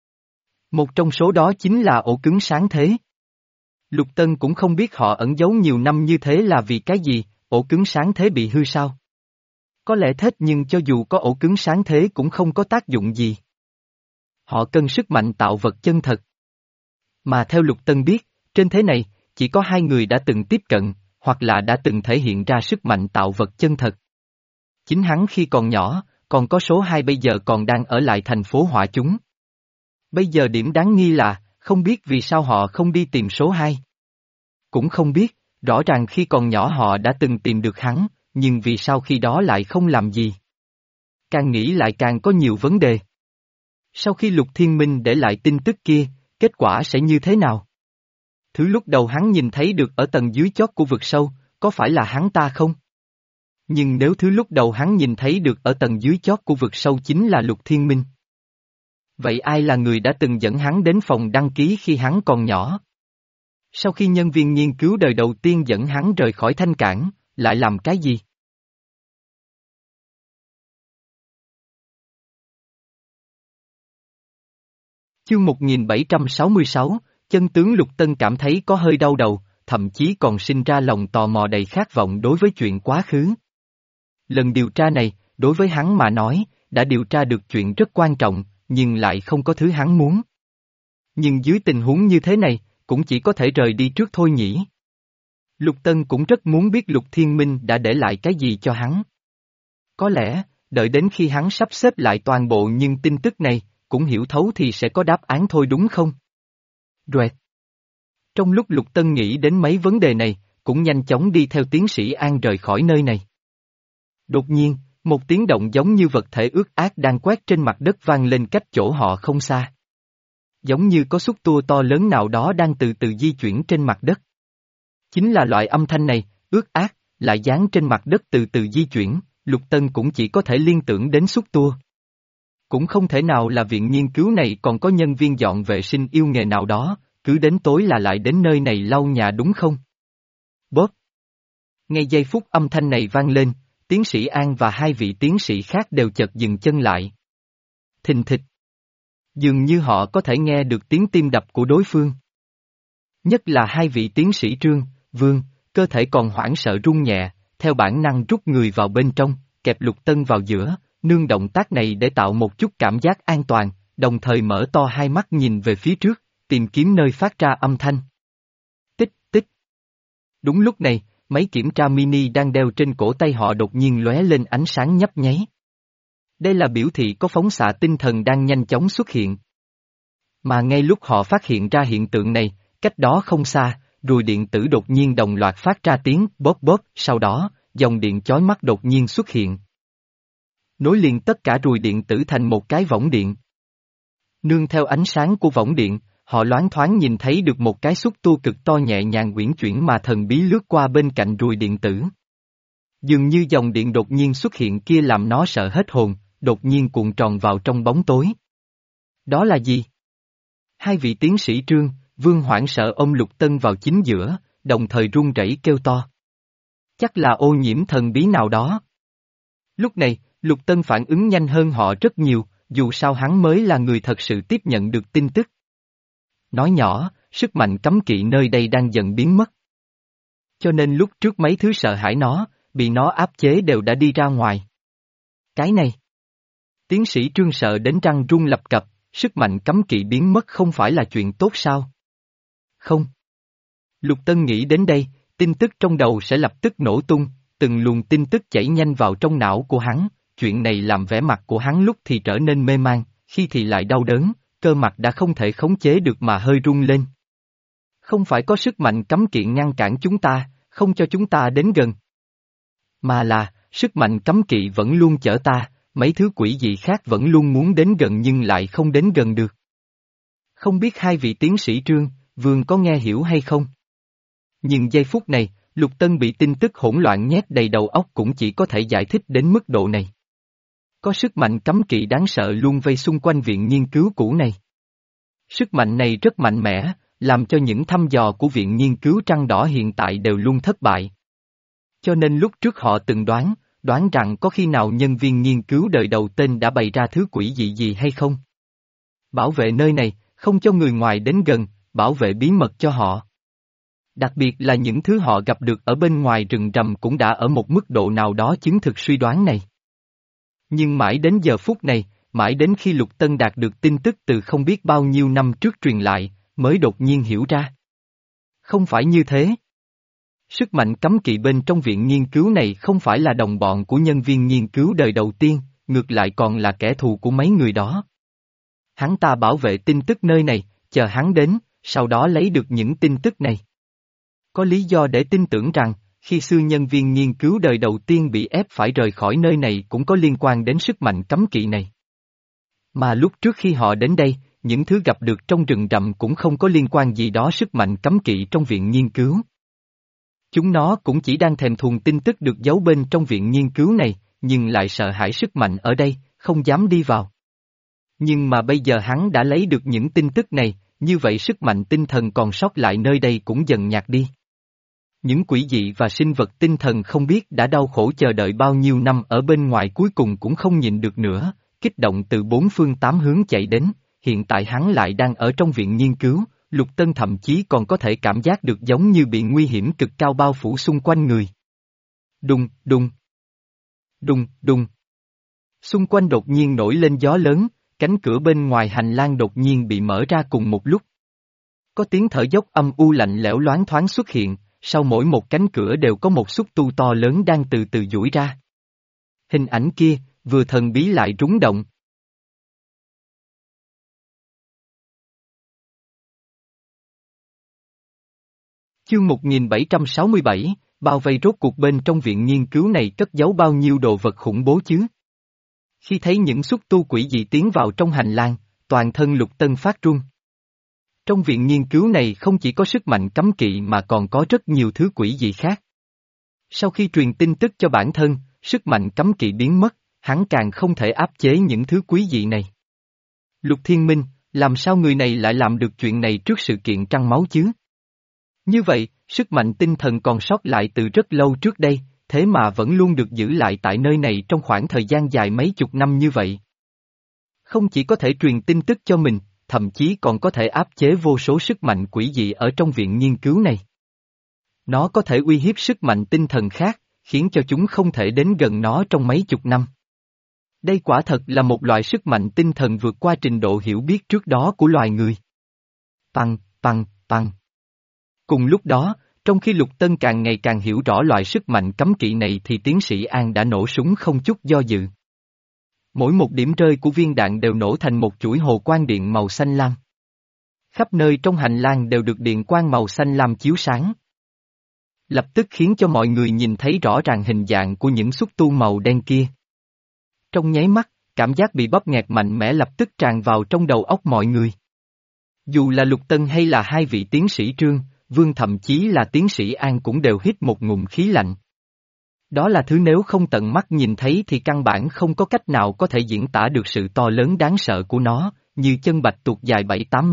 Một trong số đó chính là ổ cứng sáng thế. Lục Tân cũng không biết họ ẩn giấu nhiều năm như thế là vì cái gì, ổ cứng sáng thế bị hư sao? Có lẽ thế nhưng cho dù có ổ cứng sáng thế cũng không có tác dụng gì. Họ cần sức mạnh tạo vật chân thật. Mà theo Lục Tân biết, trên thế này, chỉ có hai người đã từng tiếp cận, hoặc là đã từng thể hiện ra sức mạnh tạo vật chân thật. Chính hắn khi còn nhỏ, còn có số hai bây giờ còn đang ở lại thành phố Hỏa Chúng. Bây giờ điểm đáng nghi là, không biết vì sao họ không đi tìm số hai. Cũng không biết, rõ ràng khi còn nhỏ họ đã từng tìm được hắn, nhưng vì sao khi đó lại không làm gì. Càng nghĩ lại càng có nhiều vấn đề. Sau khi Lục Thiên Minh để lại tin tức kia, kết quả sẽ như thế nào? Thứ lúc đầu hắn nhìn thấy được ở tầng dưới chót của vực sâu, có phải là hắn ta không? Nhưng nếu thứ lúc đầu hắn nhìn thấy được ở tầng dưới chót của vực sâu chính là Lục Thiên Minh. Vậy ai là người đã từng dẫn hắn đến phòng đăng ký khi hắn còn nhỏ? Sau khi nhân viên nghiên cứu đời đầu tiên dẫn hắn rời khỏi Thanh Cảng, lại làm cái gì? Chương một nghìn bảy trăm sáu mươi sáu, chân tướng Lục Tân cảm thấy có hơi đau đầu, thậm chí còn sinh ra lòng tò mò đầy khát vọng đối với chuyện quá khứ. Lần điều tra này, đối với hắn mà nói, đã điều tra được chuyện rất quan trọng, nhưng lại không có thứ hắn muốn. Nhưng dưới tình huống như thế này, cũng chỉ có thể rời đi trước thôi nhỉ. Lục Tân cũng rất muốn biết Lục Thiên Minh đã để lại cái gì cho hắn. Có lẽ, đợi đến khi hắn sắp xếp lại toàn bộ những tin tức này, cũng hiểu thấu thì sẽ có đáp án thôi đúng không? Đoẹt. Trong lúc Lục Tân nghĩ đến mấy vấn đề này, cũng nhanh chóng đi theo tiến sĩ An rời khỏi nơi này. Đột nhiên, một tiếng động giống như vật thể ướt át đang quét trên mặt đất vang lên cách chỗ họ không xa. Giống như có xúc tua to lớn nào đó đang từ từ di chuyển trên mặt đất. Chính là loại âm thanh này, ướt át, lại dán trên mặt đất từ từ di chuyển, Lục Tân cũng chỉ có thể liên tưởng đến xúc tua. Cũng không thể nào là viện nghiên cứu này còn có nhân viên dọn vệ sinh yêu nghề nào đó, cứ đến tối là lại đến nơi này lau nhà đúng không? Bóp! Ngay giây phút âm thanh này vang lên, tiến sĩ An và hai vị tiến sĩ khác đều chợt dừng chân lại. Thình thịch! Dường như họ có thể nghe được tiếng tim đập của đối phương. Nhất là hai vị tiến sĩ Trương, Vương, cơ thể còn hoảng sợ run nhẹ, theo bản năng rút người vào bên trong, kẹp Lục Tân vào giữa, nương động tác này để tạo một chút cảm giác an toàn, đồng thời mở to hai mắt nhìn về phía trước, tìm kiếm nơi phát ra âm thanh. Tích, tích. Đúng lúc này, máy kiểm tra mini đang đeo trên cổ tay họ đột nhiên lóe lên ánh sáng nhấp nháy. Đây là biểu thị có phóng xạ tinh thần đang nhanh chóng xuất hiện. Mà ngay lúc họ phát hiện ra hiện tượng này, cách đó không xa, rùi điện tử đột nhiên đồng loạt phát ra tiếng bóp bóp, sau đó, dòng điện chói mắt đột nhiên xuất hiện. Nối liền tất cả rùi điện tử thành một cái võng điện. Nương theo ánh sáng của võng điện, họ loáng thoáng nhìn thấy được một cái xúc tua cực to nhẹ nhàng uyển chuyển mà thần bí lướt qua bên cạnh rùi điện tử. Dường như dòng điện đột nhiên xuất hiện kia làm nó sợ hết hồn, đột nhiên cuộn tròn vào trong bóng tối. Đó là gì? Hai vị tiến sĩ Trương, Vương hoảng sợ ôm Lục Tân vào chính giữa, đồng thời run rẩy kêu to. Chắc là ô nhiễm thần bí nào đó. Lúc này, Lục Tân phản ứng nhanh hơn họ rất nhiều, dù sao hắn mới là người thật sự tiếp nhận được tin tức. Nói nhỏ, sức mạnh cấm kỵ nơi đây đang dần biến mất. Cho nên lúc trước mấy thứ sợ hãi nó, bị nó áp chế đều đã đi ra ngoài. Cái này. Tiến sĩ Trương sợ đến răng run lập cập, sức mạnh cấm kỵ biến mất không phải là chuyện tốt sao? Không. Lục Tân nghĩ đến đây, tin tức trong đầu sẽ lập tức nổ tung, từng luồng tin tức chảy nhanh vào trong não của hắn, chuyện này làm vẻ mặt của hắn lúc thì trở nên mê man, khi thì lại đau đớn, cơ mặt đã không thể khống chế được mà hơi run lên. Không phải có sức mạnh cấm kỵ ngăn cản chúng ta, không cho chúng ta đến gần. Mà là, sức mạnh cấm kỵ vẫn luôn chở ta, mấy thứ quỷ dị khác vẫn luôn muốn đến gần nhưng lại không đến gần được. Không biết hai vị tiến sĩ Trương, Vương có nghe hiểu hay không? Nhưng giây phút này, Lục Tân bị tin tức hỗn loạn nhét đầy đầu óc cũng chỉ có thể giải thích đến mức độ này. Có sức mạnh cấm kỵ đáng sợ luôn vây xung quanh viện nghiên cứu cũ này. Sức mạnh này rất mạnh mẽ, làm cho những thăm dò của viện nghiên cứu trăng đỏ hiện tại đều luôn thất bại. Cho nên lúc trước họ từng đoán, đoán rằng có khi nào nhân viên nghiên cứu đời đầu tên đã bày ra thứ quỷ dị gì hay không. Bảo vệ nơi này, không cho người ngoài đến gần, bảo vệ bí mật cho họ. Đặc biệt là những thứ họ gặp được ở bên ngoài rừng rậm cũng đã ở một mức độ nào đó chứng thực suy đoán này. Nhưng mãi đến giờ phút này, mãi đến khi Lục Tân đạt được tin tức từ không biết bao nhiêu năm trước truyền lại, mới đột nhiên hiểu ra. Không phải như thế. Sức mạnh cấm kỵ bên trong viện nghiên cứu này không phải là đồng bọn của nhân viên nghiên cứu đời đầu tiên, ngược lại còn là kẻ thù của mấy người đó. Hắn ta bảo vệ tin tức nơi này, chờ hắn đến, sau đó lấy được những tin tức này. Có lý do để tin tưởng rằng, khi xưa nhân viên nghiên cứu đời đầu tiên bị ép phải rời khỏi nơi này cũng có liên quan đến sức mạnh cấm kỵ này. Mà lúc trước khi họ đến đây, những thứ gặp được trong rừng rậm cũng không có liên quan gì đó sức mạnh cấm kỵ trong viện nghiên cứu. Chúng nó cũng chỉ đang thèm thuồng tin tức được giấu bên trong viện nghiên cứu này, nhưng lại sợ hãi sức mạnh ở đây, không dám đi vào. Nhưng mà bây giờ hắn đã lấy được những tin tức này, như vậy sức mạnh tinh thần còn sót lại nơi đây cũng dần nhạt đi. Những quỷ dị và sinh vật tinh thần không biết đã đau khổ chờ đợi bao nhiêu năm ở bên ngoài cuối cùng cũng không nhịn được nữa, kích động từ bốn phương tám hướng chạy đến, hiện tại hắn lại đang ở trong viện nghiên cứu, Lục Tân thậm chí còn có thể cảm giác được giống như bị nguy hiểm cực cao bao phủ xung quanh người. Đùng, đùng. Đùng, đùng. Xung quanh đột nhiên nổi lên gió lớn, cánh cửa bên ngoài hành lang đột nhiên bị mở ra cùng một lúc. Có tiếng thở dốc âm u lạnh lẽo loáng thoáng xuất hiện, sau mỗi một cánh cửa đều có một xúc tu to lớn đang từ từ duỗi ra. Hình ảnh kia, vừa thần bí lại rúng động. Chương một nghìn bảy trăm sáu mươi bảy, bao vây rốt cuộc bên trong viện nghiên cứu này cất giấu bao nhiêu đồ vật khủng bố chứ? Khi thấy những xúc tu quỷ dị tiến vào trong hành lang, toàn thân Lục Tân phát run. Trong viện nghiên cứu này không chỉ có sức mạnh cấm kỵ mà còn có rất nhiều thứ quỷ dị khác. Sau khi truyền tin tức cho bản thân, sức mạnh cấm kỵ biến mất, hắn càng không thể áp chế những thứ quý dị này. Lục Thiên Minh, làm sao người này lại làm được chuyện này trước sự kiện trăng máu chứ? Như vậy, sức mạnh tinh thần còn sót lại từ rất lâu trước đây, thế mà vẫn luôn được giữ lại tại nơi này trong khoảng thời gian dài mấy chục năm như vậy. Không chỉ có thể truyền tin tức cho mình, thậm chí còn có thể áp chế vô số sức mạnh quỷ dị ở trong viện nghiên cứu này. Nó có thể uy hiếp sức mạnh tinh thần khác, khiến cho chúng không thể đến gần nó trong mấy chục năm. Đây quả thật là một loại sức mạnh tinh thần vượt qua trình độ hiểu biết trước đó của loài người. Tăng, tăng, tăng. Cùng lúc đó, trong khi Lục Tân càng ngày càng hiểu rõ loại sức mạnh cấm kỵ này thì tiến sĩ An đã nổ súng không chút do dự. Mỗi một điểm rơi của viên đạn đều nổ thành một chuỗi hồ quang điện màu xanh lam. Khắp nơi trong hành lang đều được điện quang màu xanh lam chiếu sáng. Lập tức khiến cho mọi người nhìn thấy rõ ràng hình dạng của những xúc tu màu đen kia. Trong nháy mắt, cảm giác bị bóp nghẹt mạnh mẽ lập tức tràn vào trong đầu óc mọi người. Dù là Lục Tân hay là hai vị tiến sĩ Trương, Vương thậm chí là tiến sĩ An cũng đều hít một ngụm khí lạnh. Đó là thứ nếu không tận mắt nhìn thấy thì căn bản không có cách nào có thể diễn tả được sự to lớn đáng sợ của nó, như chân bạch tuộc dài bảy tám mét,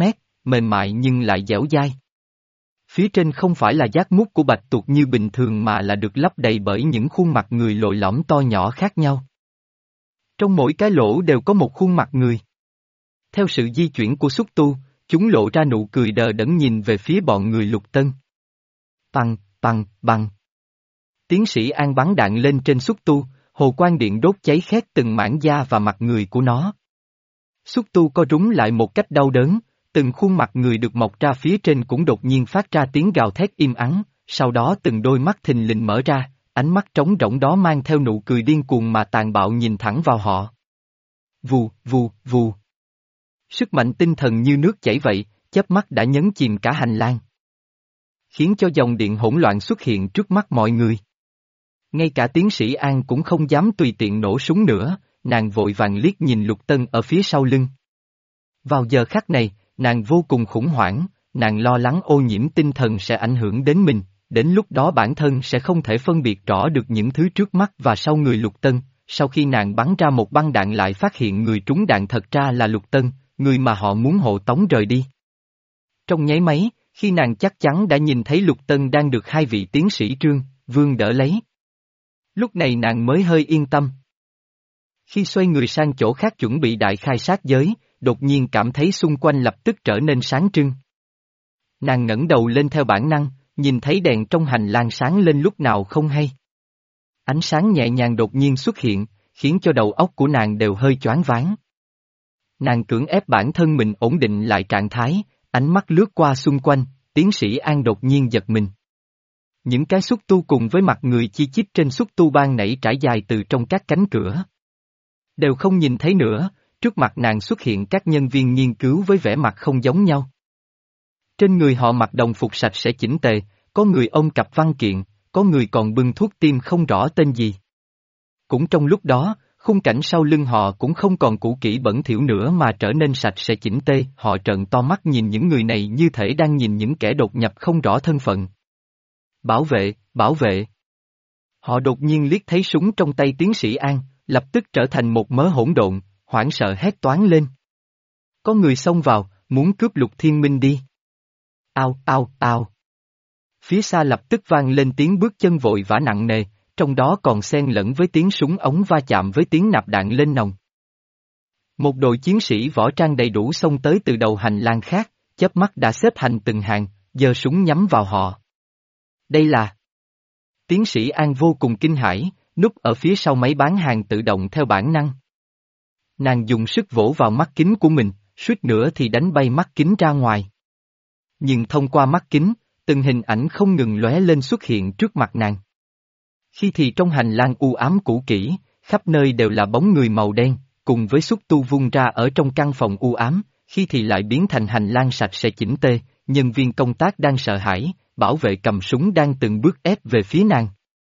mềm mại nhưng lại dẻo dai. Phía trên không phải là giác mút của bạch tuộc như bình thường mà là được lấp đầy bởi những khuôn mặt người lồi lõm to nhỏ khác nhau. Trong mỗi cái lỗ đều có một khuôn mặt người. Theo sự di chuyển của xúc tu, chúng lộ ra nụ cười đờ đẫn nhìn về phía bọn người Lục Tân. Bằng, bằng, bằng. Tiến sĩ An bắn đạn lên trên xúc tu, hồ quang điện đốt cháy khét từng mảng da và mặt người của nó. Xúc tu co rúm lại một cách đau đớn, từng khuôn mặt người được mọc ra phía trên cũng đột nhiên phát ra tiếng gào thét im ắng, sau đó từng đôi mắt thình lình mở ra, ánh mắt trống rỗng đó mang theo nụ cười điên cuồng mà tàn bạo nhìn thẳng vào họ. Vù, vù, vù. Sức mạnh tinh thần như nước chảy vậy, chớp mắt đã nhấn chìm cả hành lang. Khiến cho dòng điện hỗn loạn xuất hiện trước mắt mọi người. Ngay cả tiến sĩ An cũng không dám tùy tiện nổ súng nữa, nàng vội vàng liếc nhìn Lục Tân ở phía sau lưng. Vào giờ khắc này, nàng vô cùng khủng hoảng, nàng lo lắng ô nhiễm tinh thần sẽ ảnh hưởng đến mình, đến lúc đó bản thân sẽ không thể phân biệt rõ được những thứ trước mắt và sau người Lục Tân. Sau khi nàng bắn ra một băng đạn lại phát hiện người trúng đạn thật ra là Lục Tân, người mà họ muốn hộ tống rời đi. Trong nháy máy, khi nàng chắc chắn đã nhìn thấy Lục Tân đang được hai vị tiến sĩ Trương, Vương đỡ lấy. Lúc này nàng mới hơi yên tâm. Khi xoay người sang chỗ khác chuẩn bị đại khai sát giới, đột nhiên cảm thấy xung quanh lập tức trở nên sáng trưng. Nàng ngẩng đầu lên theo bản năng, nhìn thấy đèn trong hành lang sáng lên lúc nào không hay. Ánh sáng nhẹ nhàng đột nhiên xuất hiện, khiến cho đầu óc của nàng đều hơi choáng váng. Nàng cưỡng ép bản thân mình ổn định lại trạng thái, ánh mắt lướt qua xung quanh, tiến sĩ An đột nhiên giật mình. Những cái xúc tu cùng với mặt người chi chít trên xúc tu ban nãy trải dài từ trong các cánh cửa. Đều không nhìn thấy nữa, trước mặt nàng xuất hiện các nhân viên nghiên cứu với vẻ mặt không giống nhau. Trên người họ mặc đồng phục sạch sẽ chỉnh tề, có người ôm cặp văn kiện, có người còn bưng thuốc tiêm không rõ tên gì. Cũng trong lúc đó, khung cảnh sau lưng họ cũng không còn cũ kỹ bẩn thỉu nữa mà trở nên sạch sẽ chỉnh tề, họ trợn to mắt nhìn những người này như thể đang nhìn những kẻ đột nhập không rõ thân phận. Bảo vệ, bảo vệ. Họ đột nhiên liếc thấy súng trong tay tiến sĩ An, lập tức trở thành một mớ hỗn độn, hoảng sợ hét toáng lên. Có người xông vào, muốn cướp Lục Thiên Minh đi. Ao, ao, ao. Phía xa lập tức vang lên tiếng bước chân vội vã nặng nề, trong đó còn xen lẫn với tiếng súng ống va chạm với tiếng nạp đạn lên nòng. Một đội chiến sĩ võ trang đầy đủ xông tới từ đầu hành lang khác, chớp mắt đã xếp thành từng hàng, giơ súng nhắm vào họ. Đây là... Tiến sĩ An vô cùng kinh hãi, núp ở phía sau máy bán hàng tự động theo bản năng. Nàng dùng sức vỗ vào mắt kính của mình, suýt nữa thì đánh bay mắt kính ra ngoài. Nhưng thông qua mắt kính, từng hình ảnh không ngừng lóe lên xuất hiện trước mặt nàng. Khi thì trong hành lang u ám cũ kỹ, khắp nơi đều là bóng người màu đen, cùng với xúc tu vung ra ở trong căn phòng u ám, khi thì lại biến thành hành lang sạch sẽ chỉnh tề, nhân viên công tác đang sợ hãi, bảo vệ cầm súng đang từng bước ép về phía nàng.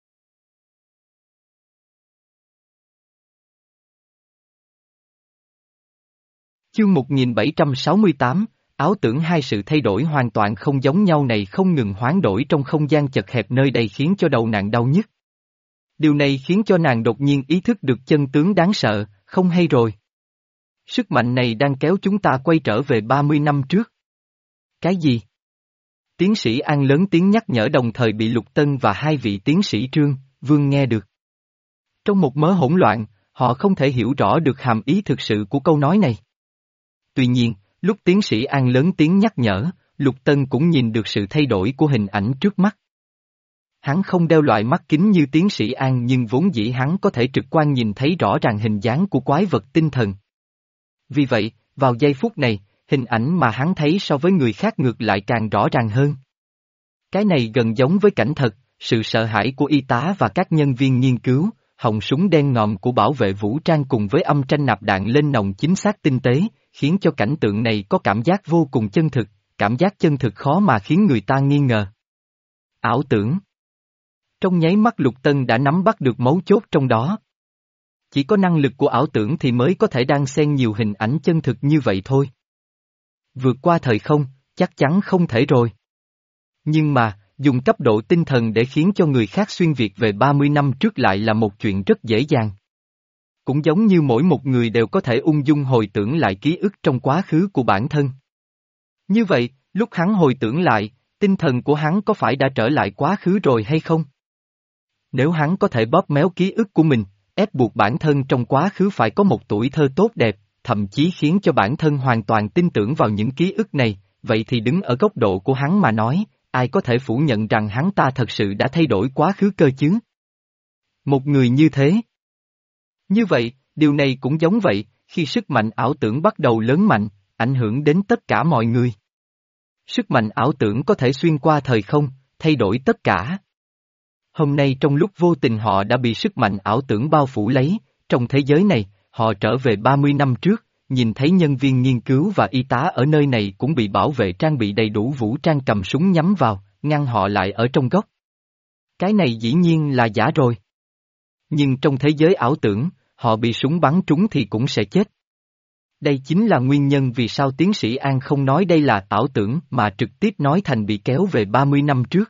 Chương một nghìn bảy trăm sáu mươi tám, ảo tưởng hai sự thay đổi hoàn toàn không giống nhau này không ngừng hoán đổi trong không gian chật hẹp nơi đây khiến cho đầu nàng đau nhức. Điều này khiến cho nàng đột nhiên ý thức được chân tướng đáng sợ, không hay rồi. Sức mạnh này đang kéo chúng ta quay trở về ba mươi năm trước. Cái gì? Tiến sĩ An lớn tiếng nhắc nhở đồng thời bị Lục Tân và hai vị tiến sĩ Trương, Vương nghe được. Trong một mớ hỗn loạn, họ không thể hiểu rõ được hàm ý thực sự của câu nói này. Tuy nhiên, lúc tiến sĩ An lớn tiếng nhắc nhở, Lục Tân cũng nhìn được sự thay đổi của hình ảnh trước mắt. Hắn không đeo loại mắt kính như tiến sĩ An nhưng vốn dĩ hắn có thể trực quan nhìn thấy rõ ràng hình dáng của quái vật tinh thần. Vì vậy, vào giây phút này, hình ảnh mà hắn thấy so với người khác ngược lại càng rõ ràng hơn. Cái này gần giống với cảnh thật, sự sợ hãi của y tá và các nhân viên nghiên cứu, họng súng đen ngòm của bảo vệ vũ trang cùng với âm tranh nạp đạn lên nòng chính xác tinh tế, khiến cho cảnh tượng này có cảm giác vô cùng chân thực, cảm giác chân thực khó mà khiến người ta nghi ngờ. Ảo tưởng. Trong nháy mắt Lục Tân đã nắm bắt được mấu chốt trong đó. Chỉ có năng lực của ảo tưởng thì mới có thể đan xen nhiều hình ảnh chân thực như vậy thôi. Vượt qua thời không, chắc chắn không thể rồi. Nhưng mà, dùng cấp độ tinh thần để khiến cho người khác xuyên việt về ba mươi năm trước lại là một chuyện rất dễ dàng. Cũng giống như mỗi một người đều có thể ung dung hồi tưởng lại ký ức trong quá khứ của bản thân. Như vậy, lúc hắn hồi tưởng lại, tinh thần của hắn có phải đã trở lại quá khứ rồi hay không? Nếu hắn có thể bóp méo ký ức của mình, ép buộc bản thân trong quá khứ phải có một tuổi thơ tốt đẹp, thậm chí khiến cho bản thân hoàn toàn tin tưởng vào những ký ức này, vậy thì đứng ở góc độ của hắn mà nói, ai có thể phủ nhận rằng hắn ta thật sự đã thay đổi quá khứ cơ chứ? Một người như thế. Như vậy, điều này cũng giống vậy, khi sức mạnh ảo tưởng bắt đầu lớn mạnh, ảnh hưởng đến tất cả mọi người. Sức mạnh ảo tưởng có thể xuyên qua thời không, thay đổi tất cả. Hôm nay trong lúc vô tình họ đã bị sức mạnh ảo tưởng bao phủ lấy, trong thế giới này, họ trở về ba mươi năm trước, nhìn thấy nhân viên nghiên cứu và y tá ở nơi này cũng bị bảo vệ trang bị đầy đủ vũ trang cầm súng nhắm vào, ngăn họ lại ở trong góc. Cái này dĩ nhiên là giả rồi. Nhưng trong thế giới ảo tưởng, họ bị súng bắn trúng thì cũng sẽ chết. Đây chính là nguyên nhân vì sao tiến sĩ An không nói đây là ảo tưởng mà trực tiếp nói thành bị kéo về ba mươi năm trước.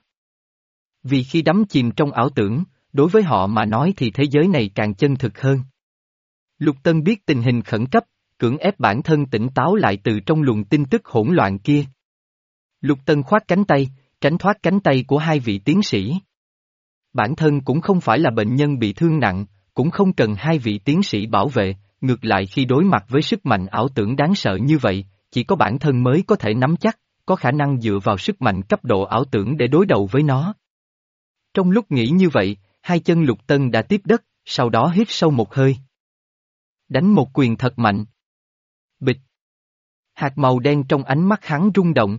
Vì khi đắm chìm trong ảo tưởng, đối với họ mà nói thì thế giới này càng chân thực hơn. Lục Tân biết tình hình khẩn cấp, cưỡng ép bản thân tỉnh táo lại từ trong luồng tin tức hỗn loạn kia. Lục Tân khoát cánh tay, tránh thoát cánh tay của hai vị tiến sĩ. Bản thân cũng không phải là bệnh nhân bị thương nặng, cũng không cần hai vị tiến sĩ bảo vệ, ngược lại khi đối mặt với sức mạnh ảo tưởng đáng sợ như vậy, chỉ có bản thân mới có thể nắm chắc, có khả năng dựa vào sức mạnh cấp độ ảo tưởng để đối đầu với nó. Trong lúc nghĩ như vậy, hai chân Lục Tân đã tiếp đất, sau đó hít sâu một hơi. Đánh một quyền thật mạnh. Bịch. Hạt màu đen trong ánh mắt hắn rung động.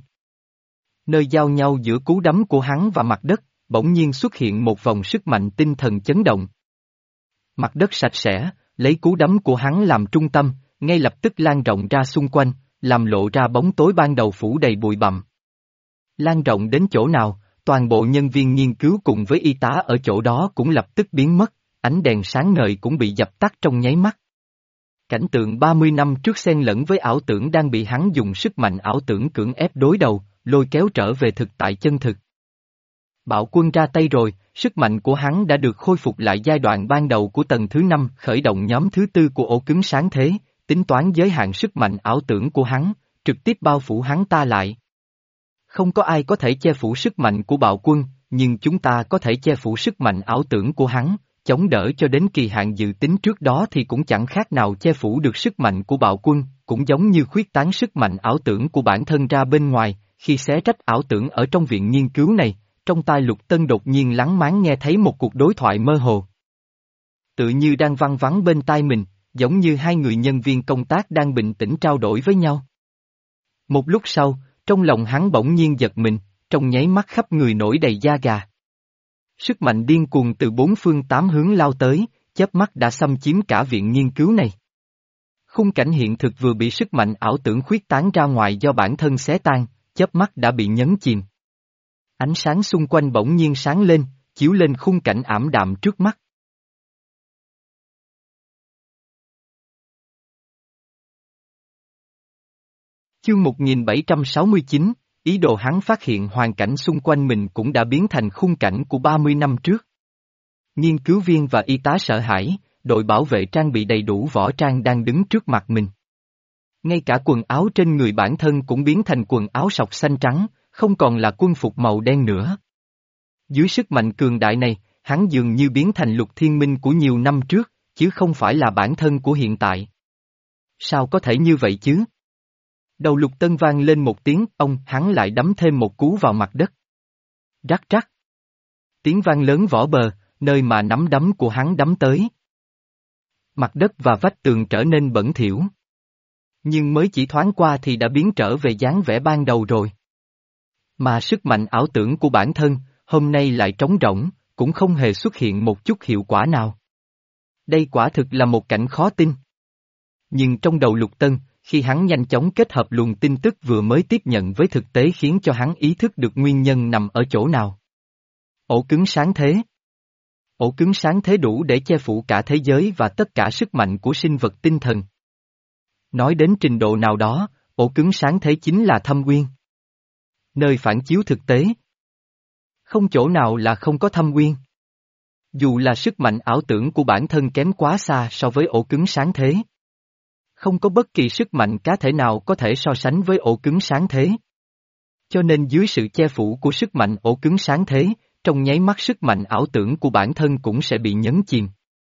Nơi giao nhau giữa cú đấm của hắn và mặt đất, bỗng nhiên xuất hiện một vòng sức mạnh tinh thần chấn động. Mặt đất sạch sẽ, lấy cú đấm của hắn làm trung tâm, ngay lập tức lan rộng ra xung quanh, làm lộ ra bóng tối ban đầu phủ đầy bụi bặm. Lan rộng đến chỗ nào, toàn bộ nhân viên nghiên cứu cùng với y tá ở chỗ đó cũng lập tức biến mất, ánh đèn sáng ngời cũng bị dập tắt trong nháy mắt. Cảnh tượng ba mươi năm trước xen lẫn với ảo tưởng đang bị hắn dùng sức mạnh ảo tưởng cưỡng ép đối đầu, lôi kéo trở về thực tại chân thực. Bạo Quân ra tay rồi, sức mạnh của hắn đã được khôi phục lại giai đoạn ban đầu của tầng thứ năm, khởi động nhóm thứ tư của ổ cứng sáng thế, tính toán giới hạn sức mạnh ảo tưởng của hắn, trực tiếp bao phủ hắn ta lại. Không có ai có thể che phủ sức mạnh của Bạo Quân, nhưng chúng ta có thể che phủ sức mạnh ảo tưởng của hắn, chống đỡ cho đến kỳ hạn dự tính trước đó thì cũng chẳng khác nào che phủ được sức mạnh của Bạo Quân, cũng giống như khuyết tán sức mạnh ảo tưởng của bản thân ra bên ngoài, khi xé rách ảo tưởng ở trong viện nghiên cứu này. Trong tai Lục Tân đột nhiên lắng máng nghe thấy một cuộc đối thoại mơ hồ. Tự như đang văng vắng bên tai mình, giống như hai người nhân viên công tác đang bình tĩnh trao đổi với nhau. Một lúc sau, trong lòng hắn bỗng nhiên giật mình, trong nháy mắt khắp người nổi đầy da gà. Sức mạnh điên cuồng từ bốn phương tám hướng lao tới, chớp mắt đã xâm chiếm cả viện nghiên cứu này. Khung cảnh hiện thực vừa bị sức mạnh ảo tưởng khuyết tán ra ngoài do bản thân xé tan, chớp mắt đã bị nhấn chìm. Ánh sáng xung quanh bỗng nhiên sáng lên, chiếu lên khung cảnh ảm đạm trước mắt. Chương một nghìn bảy trăm sáu mươi chín, ý đồ hắn phát hiện hoàn cảnh xung quanh mình cũng đã biến thành khung cảnh của ba mươi năm trước. Nghiên cứu viên và y tá sợ hãi, đội bảo vệ trang bị đầy đủ võ trang đang đứng trước mặt mình. Ngay cả quần áo trên người bản thân cũng biến thành quần áo sọc xanh trắng, không còn là quân phục màu đen nữa. Dưới sức mạnh cường đại này, hắn dường như biến thành Lục Thiên Minh của nhiều năm trước, chứ không phải là bản thân của hiện tại. Sao có thể như vậy chứ? Đầu Lục Tân vang lên một tiếng, ông hắn lại đấm thêm một cú vào mặt đất. Rắc rắc. Tiếng vang lớn vỏ bờ, nơi mà nắm đấm của hắn đấm tới. Mặt đất và vách tường trở nên bẩn thỉu. Nhưng mới chỉ thoáng qua thì đã biến trở về dáng vẻ ban đầu rồi. Mà sức mạnh ảo tưởng của bản thân, hôm nay lại trống rỗng, cũng không hề xuất hiện một chút hiệu quả nào. Đây quả thực là một cảnh khó tin. Nhưng trong đầu Lục Tân, khi hắn nhanh chóng kết hợp luồng tin tức vừa mới tiếp nhận với thực tế khiến cho hắn ý thức được nguyên nhân nằm ở chỗ nào. Ổ cứng sáng thế. Ổ cứng sáng thế đủ để che phủ cả thế giới và tất cả sức mạnh của sinh vật tinh thần. Nói đến trình độ nào đó, ổ cứng sáng thế chính là thâm uyên. Nơi phản chiếu thực tế. Không chỗ nào là không có thâm uyên. Dù là sức mạnh ảo tưởng của bản thân kém quá xa so với ổ cứng sáng thế. Không có bất kỳ sức mạnh cá thể nào có thể so sánh với ổ cứng sáng thế. Cho nên dưới sự che phủ của sức mạnh ổ cứng sáng thế, trong nháy mắt sức mạnh ảo tưởng của bản thân cũng sẽ bị nhấn chìm.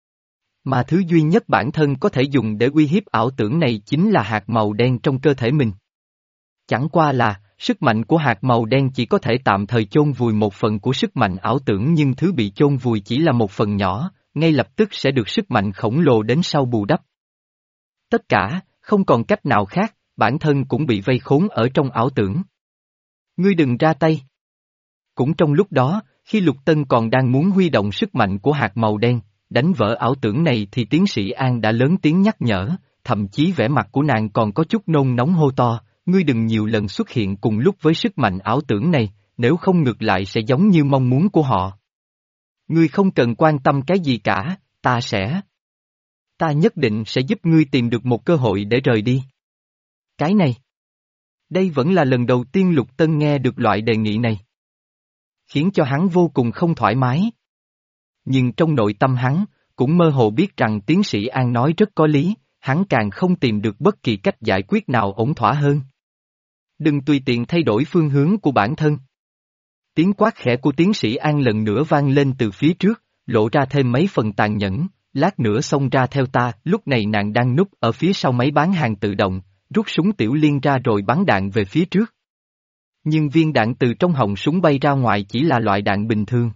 Mà thứ duy nhất bản thân có thể dùng để uy hiếp ảo tưởng này chính là hạt màu đen trong cơ thể mình. Chẳng qua là, sức mạnh của hạt màu đen chỉ có thể tạm thời chôn vùi một phần của sức mạnh ảo tưởng, nhưng thứ bị chôn vùi chỉ là một phần nhỏ, ngay lập tức sẽ được sức mạnh khổng lồ đến sau bù đắp. Tất cả, không còn cách nào khác, bản thân cũng bị vây khốn ở trong ảo tưởng. Ngươi đừng ra tay. Cũng trong lúc đó, khi Lục Tân còn đang muốn huy động sức mạnh của hạt màu đen, đánh vỡ ảo tưởng này thì tiến sĩ An đã lớn tiếng nhắc nhở, thậm chí vẻ mặt của nàng còn có chút nôn nóng hô to, ngươi đừng nhiều lần xuất hiện cùng lúc với sức mạnh ảo tưởng này, nếu không ngược lại sẽ giống như mong muốn của họ. Ngươi không cần quan tâm cái gì cả, ta sẽ. Ta nhất định sẽ giúp ngươi tìm được một cơ hội để rời đi. Cái này. Đây vẫn là lần đầu tiên Lục Tân nghe được loại đề nghị này. Khiến cho hắn vô cùng không thoải mái. Nhưng trong nội tâm hắn, cũng mơ hồ biết rằng tiến sĩ An nói rất có lý, hắn càng không tìm được bất kỳ cách giải quyết nào ổn thỏa hơn. Đừng tùy tiện thay đổi phương hướng của bản thân. Tiếng quát khẽ của tiến sĩ An lần nữa vang lên từ phía trước, lộ ra thêm mấy phần tàn nhẫn, lát nữa xông ra theo ta. Lúc này nàng đang núp ở phía sau máy bán hàng tự động, rút súng tiểu liên ra rồi bắn đạn về phía trước. Nhưng viên đạn từ trong họng súng bay ra ngoài chỉ là loại đạn bình thường.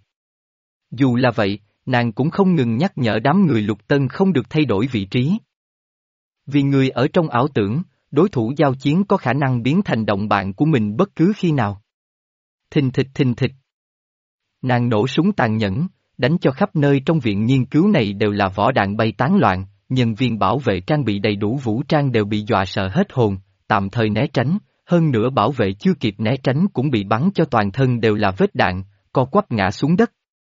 Dù là vậy, nàng cũng không ngừng nhắc nhở đám người Lục Tân không được thay đổi vị trí. Vì người ở trong ảo tưởng, đối thủ giao chiến có khả năng biến thành đồng bạn của mình bất cứ khi nào. Thình thịch thình thịch. Nàng nổ súng tàn nhẫn, đánh cho khắp nơi trong viện nghiên cứu này đều là vỏ đạn bay tán loạn, nhân viên bảo vệ trang bị đầy đủ vũ trang đều bị dọa sợ hết hồn, tạm thời né tránh, hơn nữa bảo vệ chưa kịp né tránh cũng bị bắn cho toàn thân đều là vết đạn, co quắp ngã xuống đất.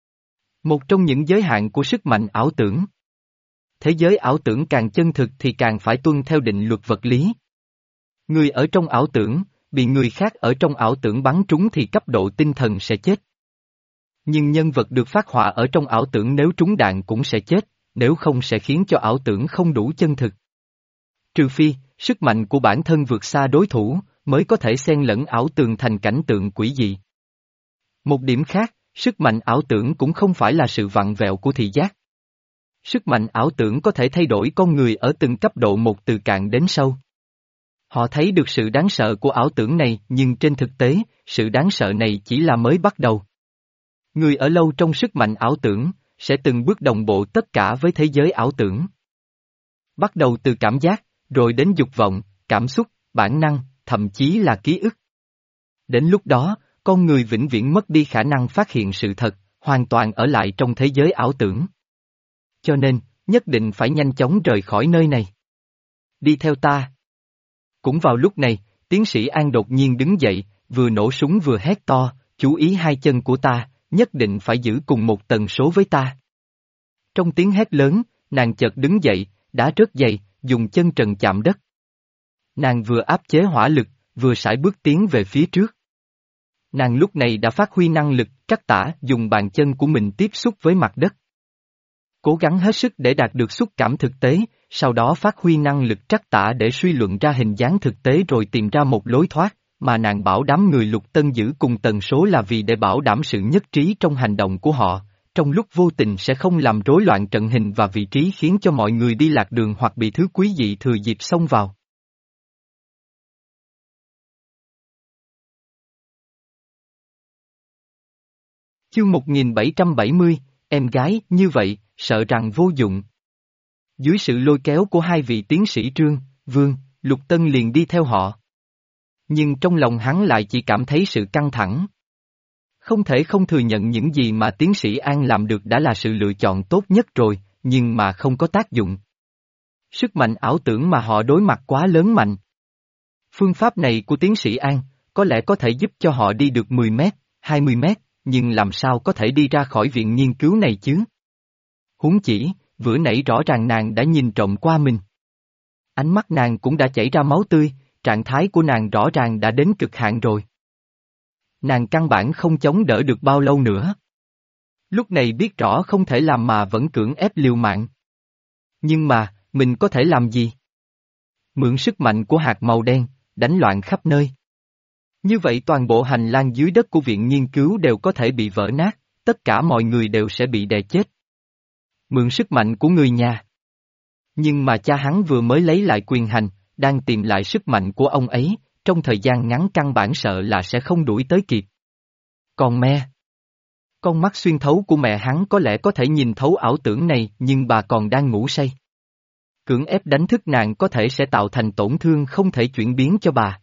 Một trong những giới hạn của sức mạnh ảo tưởng. Thế giới ảo tưởng càng chân thực thì càng phải tuân theo định luật vật lý. Người ở trong ảo tưởng, bị người khác ở trong ảo tưởng bắn trúng thì cấp độ tinh thần sẽ chết. Nhưng nhân vật được phát họa ở trong ảo tưởng nếu trúng đạn cũng sẽ chết, nếu không sẽ khiến cho ảo tưởng không đủ chân thực. Trừ phi, sức mạnh của bản thân vượt xa đối thủ, mới có thể xen lẫn ảo tưởng thành cảnh tượng quỷ dị. Một điểm khác, sức mạnh ảo tưởng cũng không phải là sự vặn vẹo của thị giác. Sức mạnh ảo tưởng có thể thay đổi con người ở từng cấp độ một từ cạn đến sâu. Họ thấy được sự đáng sợ của ảo tưởng này, nhưng trên thực tế, sự đáng sợ này chỉ là mới bắt đầu. Người ở lâu trong sức mạnh ảo tưởng, sẽ từng bước đồng bộ tất cả với thế giới ảo tưởng. Bắt đầu từ cảm giác, rồi đến dục vọng, cảm xúc, bản năng, thậm chí là ký ức. Đến lúc đó, con người vĩnh viễn mất đi khả năng phát hiện sự thật, hoàn toàn ở lại trong thế giới ảo tưởng. Cho nên, nhất định phải nhanh chóng rời khỏi nơi này. Đi theo ta. Cũng vào lúc này, tiến sĩ An đột nhiên đứng dậy, vừa nổ súng vừa hét to, chú ý hai chân của ta, nhất định phải giữ cùng một tần số với ta. Trong tiếng hét lớn, nàng chợt đứng dậy, đá rớt giày, dùng chân trần chạm đất. Nàng vừa áp chế hỏa lực, vừa sải bước tiến về phía trước. Nàng lúc này đã phát huy năng lực trắc tả, dùng bàn chân của mình tiếp xúc với mặt đất. Cố gắng hết sức để đạt được xúc cảm thực tế, sau đó phát huy năng lực trắc tả để suy luận ra hình dáng thực tế rồi tìm ra một lối thoát, mà nàng bảo đám người Lục Tân giữ cùng tần số là vì để bảo đảm sự nhất trí trong hành động của họ, trong lúc vô tình sẽ không làm rối loạn trận hình và vị trí khiến cho mọi người đi lạc đường hoặc bị thứ quý dị thừa dịp xông vào. Chương một nghìn bảy trăm bảy mươi, em gái, như vậy, sợ rằng vô dụng. Dưới sự lôi kéo của hai vị tiến sĩ Trương, Vương, Lục Tân liền đi theo họ. Nhưng trong lòng hắn lại chỉ cảm thấy sự căng thẳng. Không thể không thừa nhận những gì mà tiến sĩ An làm được đã là sự lựa chọn tốt nhất rồi, nhưng mà không có tác dụng. Sức mạnh ảo tưởng mà họ đối mặt quá lớn mạnh. Phương pháp này của tiến sĩ An, có lẽ có thể giúp cho họ đi được mười mét, hai mươi mét, nhưng làm sao có thể đi ra khỏi viện nghiên cứu này chứ? Huống chỉ, vừa nãy rõ ràng nàng đã nhìn trộm qua mình. Ánh mắt nàng cũng đã chảy ra máu tươi, trạng thái của nàng rõ ràng đã đến cực hạn rồi. Nàng căn bản không chống đỡ được bao lâu nữa. Lúc này biết rõ không thể làm mà vẫn cưỡng ép liều mạng. Nhưng mà, mình có thể làm gì? Mượn sức mạnh của hạt màu đen, đánh loạn khắp nơi. Như vậy toàn bộ hành lang dưới đất của viện nghiên cứu đều có thể bị vỡ nát, tất cả mọi người đều sẽ bị đè chết. Mượn sức mạnh của người nhà. Nhưng mà cha hắn vừa mới lấy lại quyền hành, đang tìm lại sức mạnh của ông ấy, trong thời gian ngắn căn bản sợ là sẽ không đuổi tới kịp. Còn mẹ, con mắt xuyên thấu của mẹ hắn có lẽ có thể nhìn thấu ảo tưởng này nhưng bà còn đang ngủ say. Cưỡng ép đánh thức nàng có thể sẽ tạo thành tổn thương không thể chuyển biến cho bà.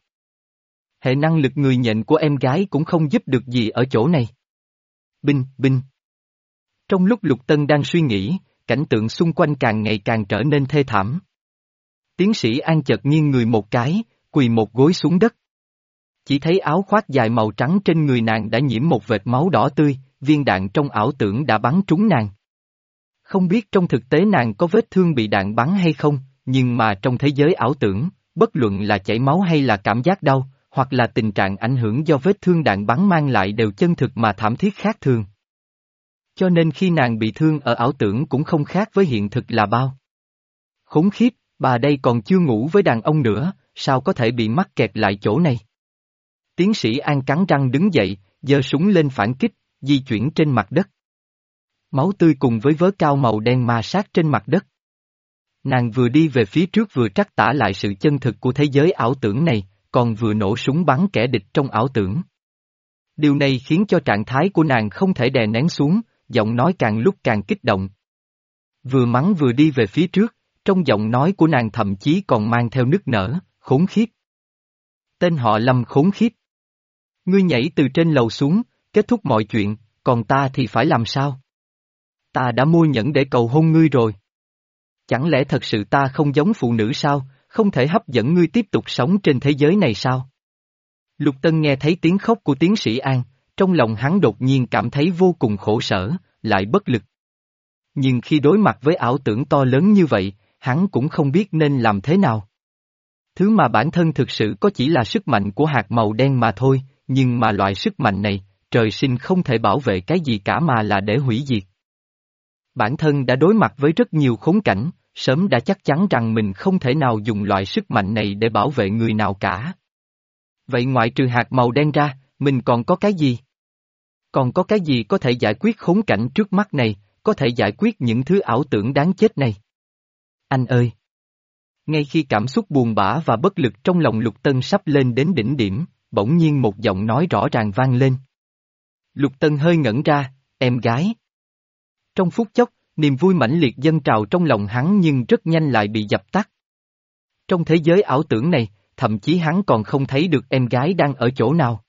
Hệ năng lực người nhện của em gái cũng không giúp được gì ở chỗ này. Binh, binh. Trong lúc Lục Tân đang suy nghĩ, cảnh tượng xung quanh càng ngày càng trở nên thê thảm. Tiến sĩ An chợt nghiêng người một cái, quỳ một gối xuống đất. Chỉ thấy áo khoác dài màu trắng trên người nàng đã nhiễm một vệt máu đỏ tươi, viên đạn trong ảo tưởng đã bắn trúng nàng. Không biết trong thực tế nàng có vết thương bị đạn bắn hay không, nhưng mà trong thế giới ảo tưởng, bất luận là chảy máu hay là cảm giác đau, hoặc là tình trạng ảnh hưởng do vết thương đạn bắn mang lại đều chân thực mà thảm thiết khác thường. Cho nên khi nàng bị thương ở ảo tưởng cũng không khác với hiện thực là bao. Khốn khiếp, bà đây còn chưa ngủ với đàn ông nữa, sao có thể bị mắc kẹt lại chỗ này? Tiến sĩ An cắn răng đứng dậy, giơ súng lên phản kích, di chuyển trên mặt đất. Máu tươi cùng với vớ cao màu đen ma sát trên mặt đất. Nàng vừa đi về phía trước vừa trắc tả lại sự chân thực của thế giới ảo tưởng này, còn vừa nổ súng bắn kẻ địch trong ảo tưởng. Điều này khiến cho trạng thái của nàng không thể đè nén xuống, giọng nói càng lúc càng kích động. Vừa mắng vừa đi về phía trước, trong giọng nói của nàng thậm chí còn mang theo nức nở, khốn khiếp. Tên họ Lâm khốn khiếp. Ngươi nhảy từ trên lầu xuống, kết thúc mọi chuyện, còn ta thì phải làm sao? Ta đã mua nhẫn để cầu hôn ngươi rồi. Chẳng lẽ thật sự ta không giống phụ nữ sao, không thể hấp dẫn ngươi tiếp tục sống trên thế giới này sao? Lục Tân nghe thấy tiếng khóc của tiến sĩ An, trong lòng hắn đột nhiên cảm thấy vô cùng khổ sở, lại bất lực. Nhưng khi đối mặt với ảo tưởng to lớn như vậy, hắn cũng không biết nên làm thế nào. Thứ mà bản thân thực sự có chỉ là sức mạnh của hạt màu đen mà thôi, nhưng mà loại sức mạnh này, trời sinh không thể bảo vệ cái gì cả mà là để hủy diệt. Bản thân đã đối mặt với rất nhiều khốn cảnh, sớm đã chắc chắn rằng mình không thể nào dùng loại sức mạnh này để bảo vệ người nào cả. Vậy ngoại trừ hạt màu đen ra, mình còn có cái gì? Còn có cái gì có thể giải quyết khốn cảnh trước mắt này, có thể giải quyết những thứ ảo tưởng đáng chết này? Anh ơi! Ngay khi cảm xúc buồn bã và bất lực trong lòng Lục Tân sắp lên đến đỉnh điểm, bỗng nhiên một giọng nói rõ ràng vang lên. Lục Tân hơi ngẩn ra, em gái. Trong phút chốc, niềm vui mãnh liệt dâng trào trong lòng hắn nhưng rất nhanh lại bị dập tắt. Trong thế giới ảo tưởng này, thậm chí hắn còn không thấy được em gái đang ở chỗ nào.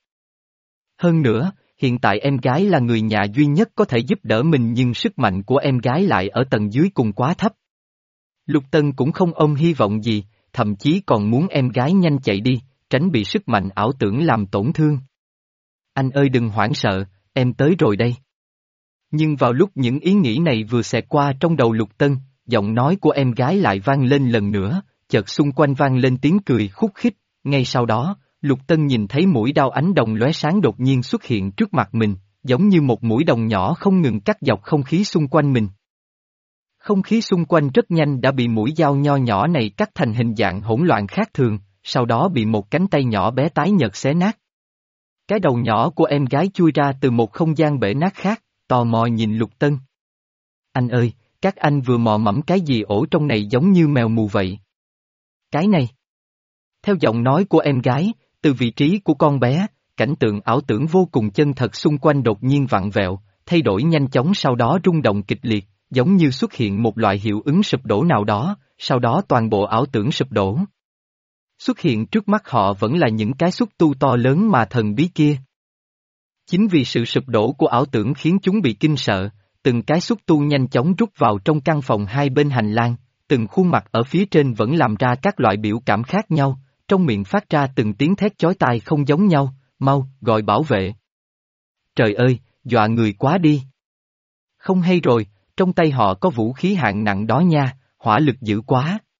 Hơn nữa, hiện tại em gái là người nhà duy nhất có thể giúp đỡ mình nhưng sức mạnh của em gái lại ở tầng dưới cùng quá thấp. Lục Tân cũng không ôm hy vọng gì, thậm chí còn muốn em gái nhanh chạy đi, tránh bị sức mạnh ảo tưởng làm tổn thương. Anh ơi đừng hoảng sợ, em tới rồi đây. Nhưng vào lúc những ý nghĩ này vừa xẹt qua trong đầu Lục Tân, giọng nói của em gái lại vang lên lần nữa, chợt xung quanh vang lên tiếng cười khúc khích, ngay sau đó, Lục Tân nhìn thấy mũi đao ánh đồng lóe sáng đột nhiên xuất hiện trước mặt mình, giống như một mũi đồng nhỏ không ngừng cắt dọc không khí xung quanh mình. Không khí xung quanh rất nhanh đã bị mũi dao nho nhỏ này cắt thành hình dạng hỗn loạn khác thường, sau đó bị một cánh tay nhỏ bé tái nhợt xé nát. Cái đầu nhỏ của em gái chui ra từ một không gian bể nát khác, tò mò nhìn Lục Tân. Anh ơi, các anh vừa mò mẫm cái gì ổ trong này giống như mèo mù vậy? Cái này. Theo giọng nói của em gái, từ vị trí của con bé, cảnh tượng ảo tưởng vô cùng chân thật xung quanh đột nhiên vặn vẹo, thay đổi nhanh chóng sau đó rung động kịch liệt, giống như xuất hiện một loại hiệu ứng sụp đổ nào đó, sau đó toàn bộ ảo tưởng sụp đổ. Xuất hiện trước mắt họ vẫn là những cái xúc tu to lớn mà thần bí kia. Chính vì sự sụp đổ của ảo tưởng khiến chúng bị kinh sợ, từng cái xúc tu nhanh chóng rút vào trong căn phòng hai bên hành lang, từng khuôn mặt ở phía trên vẫn làm ra các loại biểu cảm khác nhau, trong miệng phát ra từng tiếng thét chói tai không giống nhau, mau, gọi bảo vệ. Trời ơi, dọa người quá đi. Không hay rồi, trong tay họ có vũ khí hạng nặng đó nha, hỏa lực dữ quá.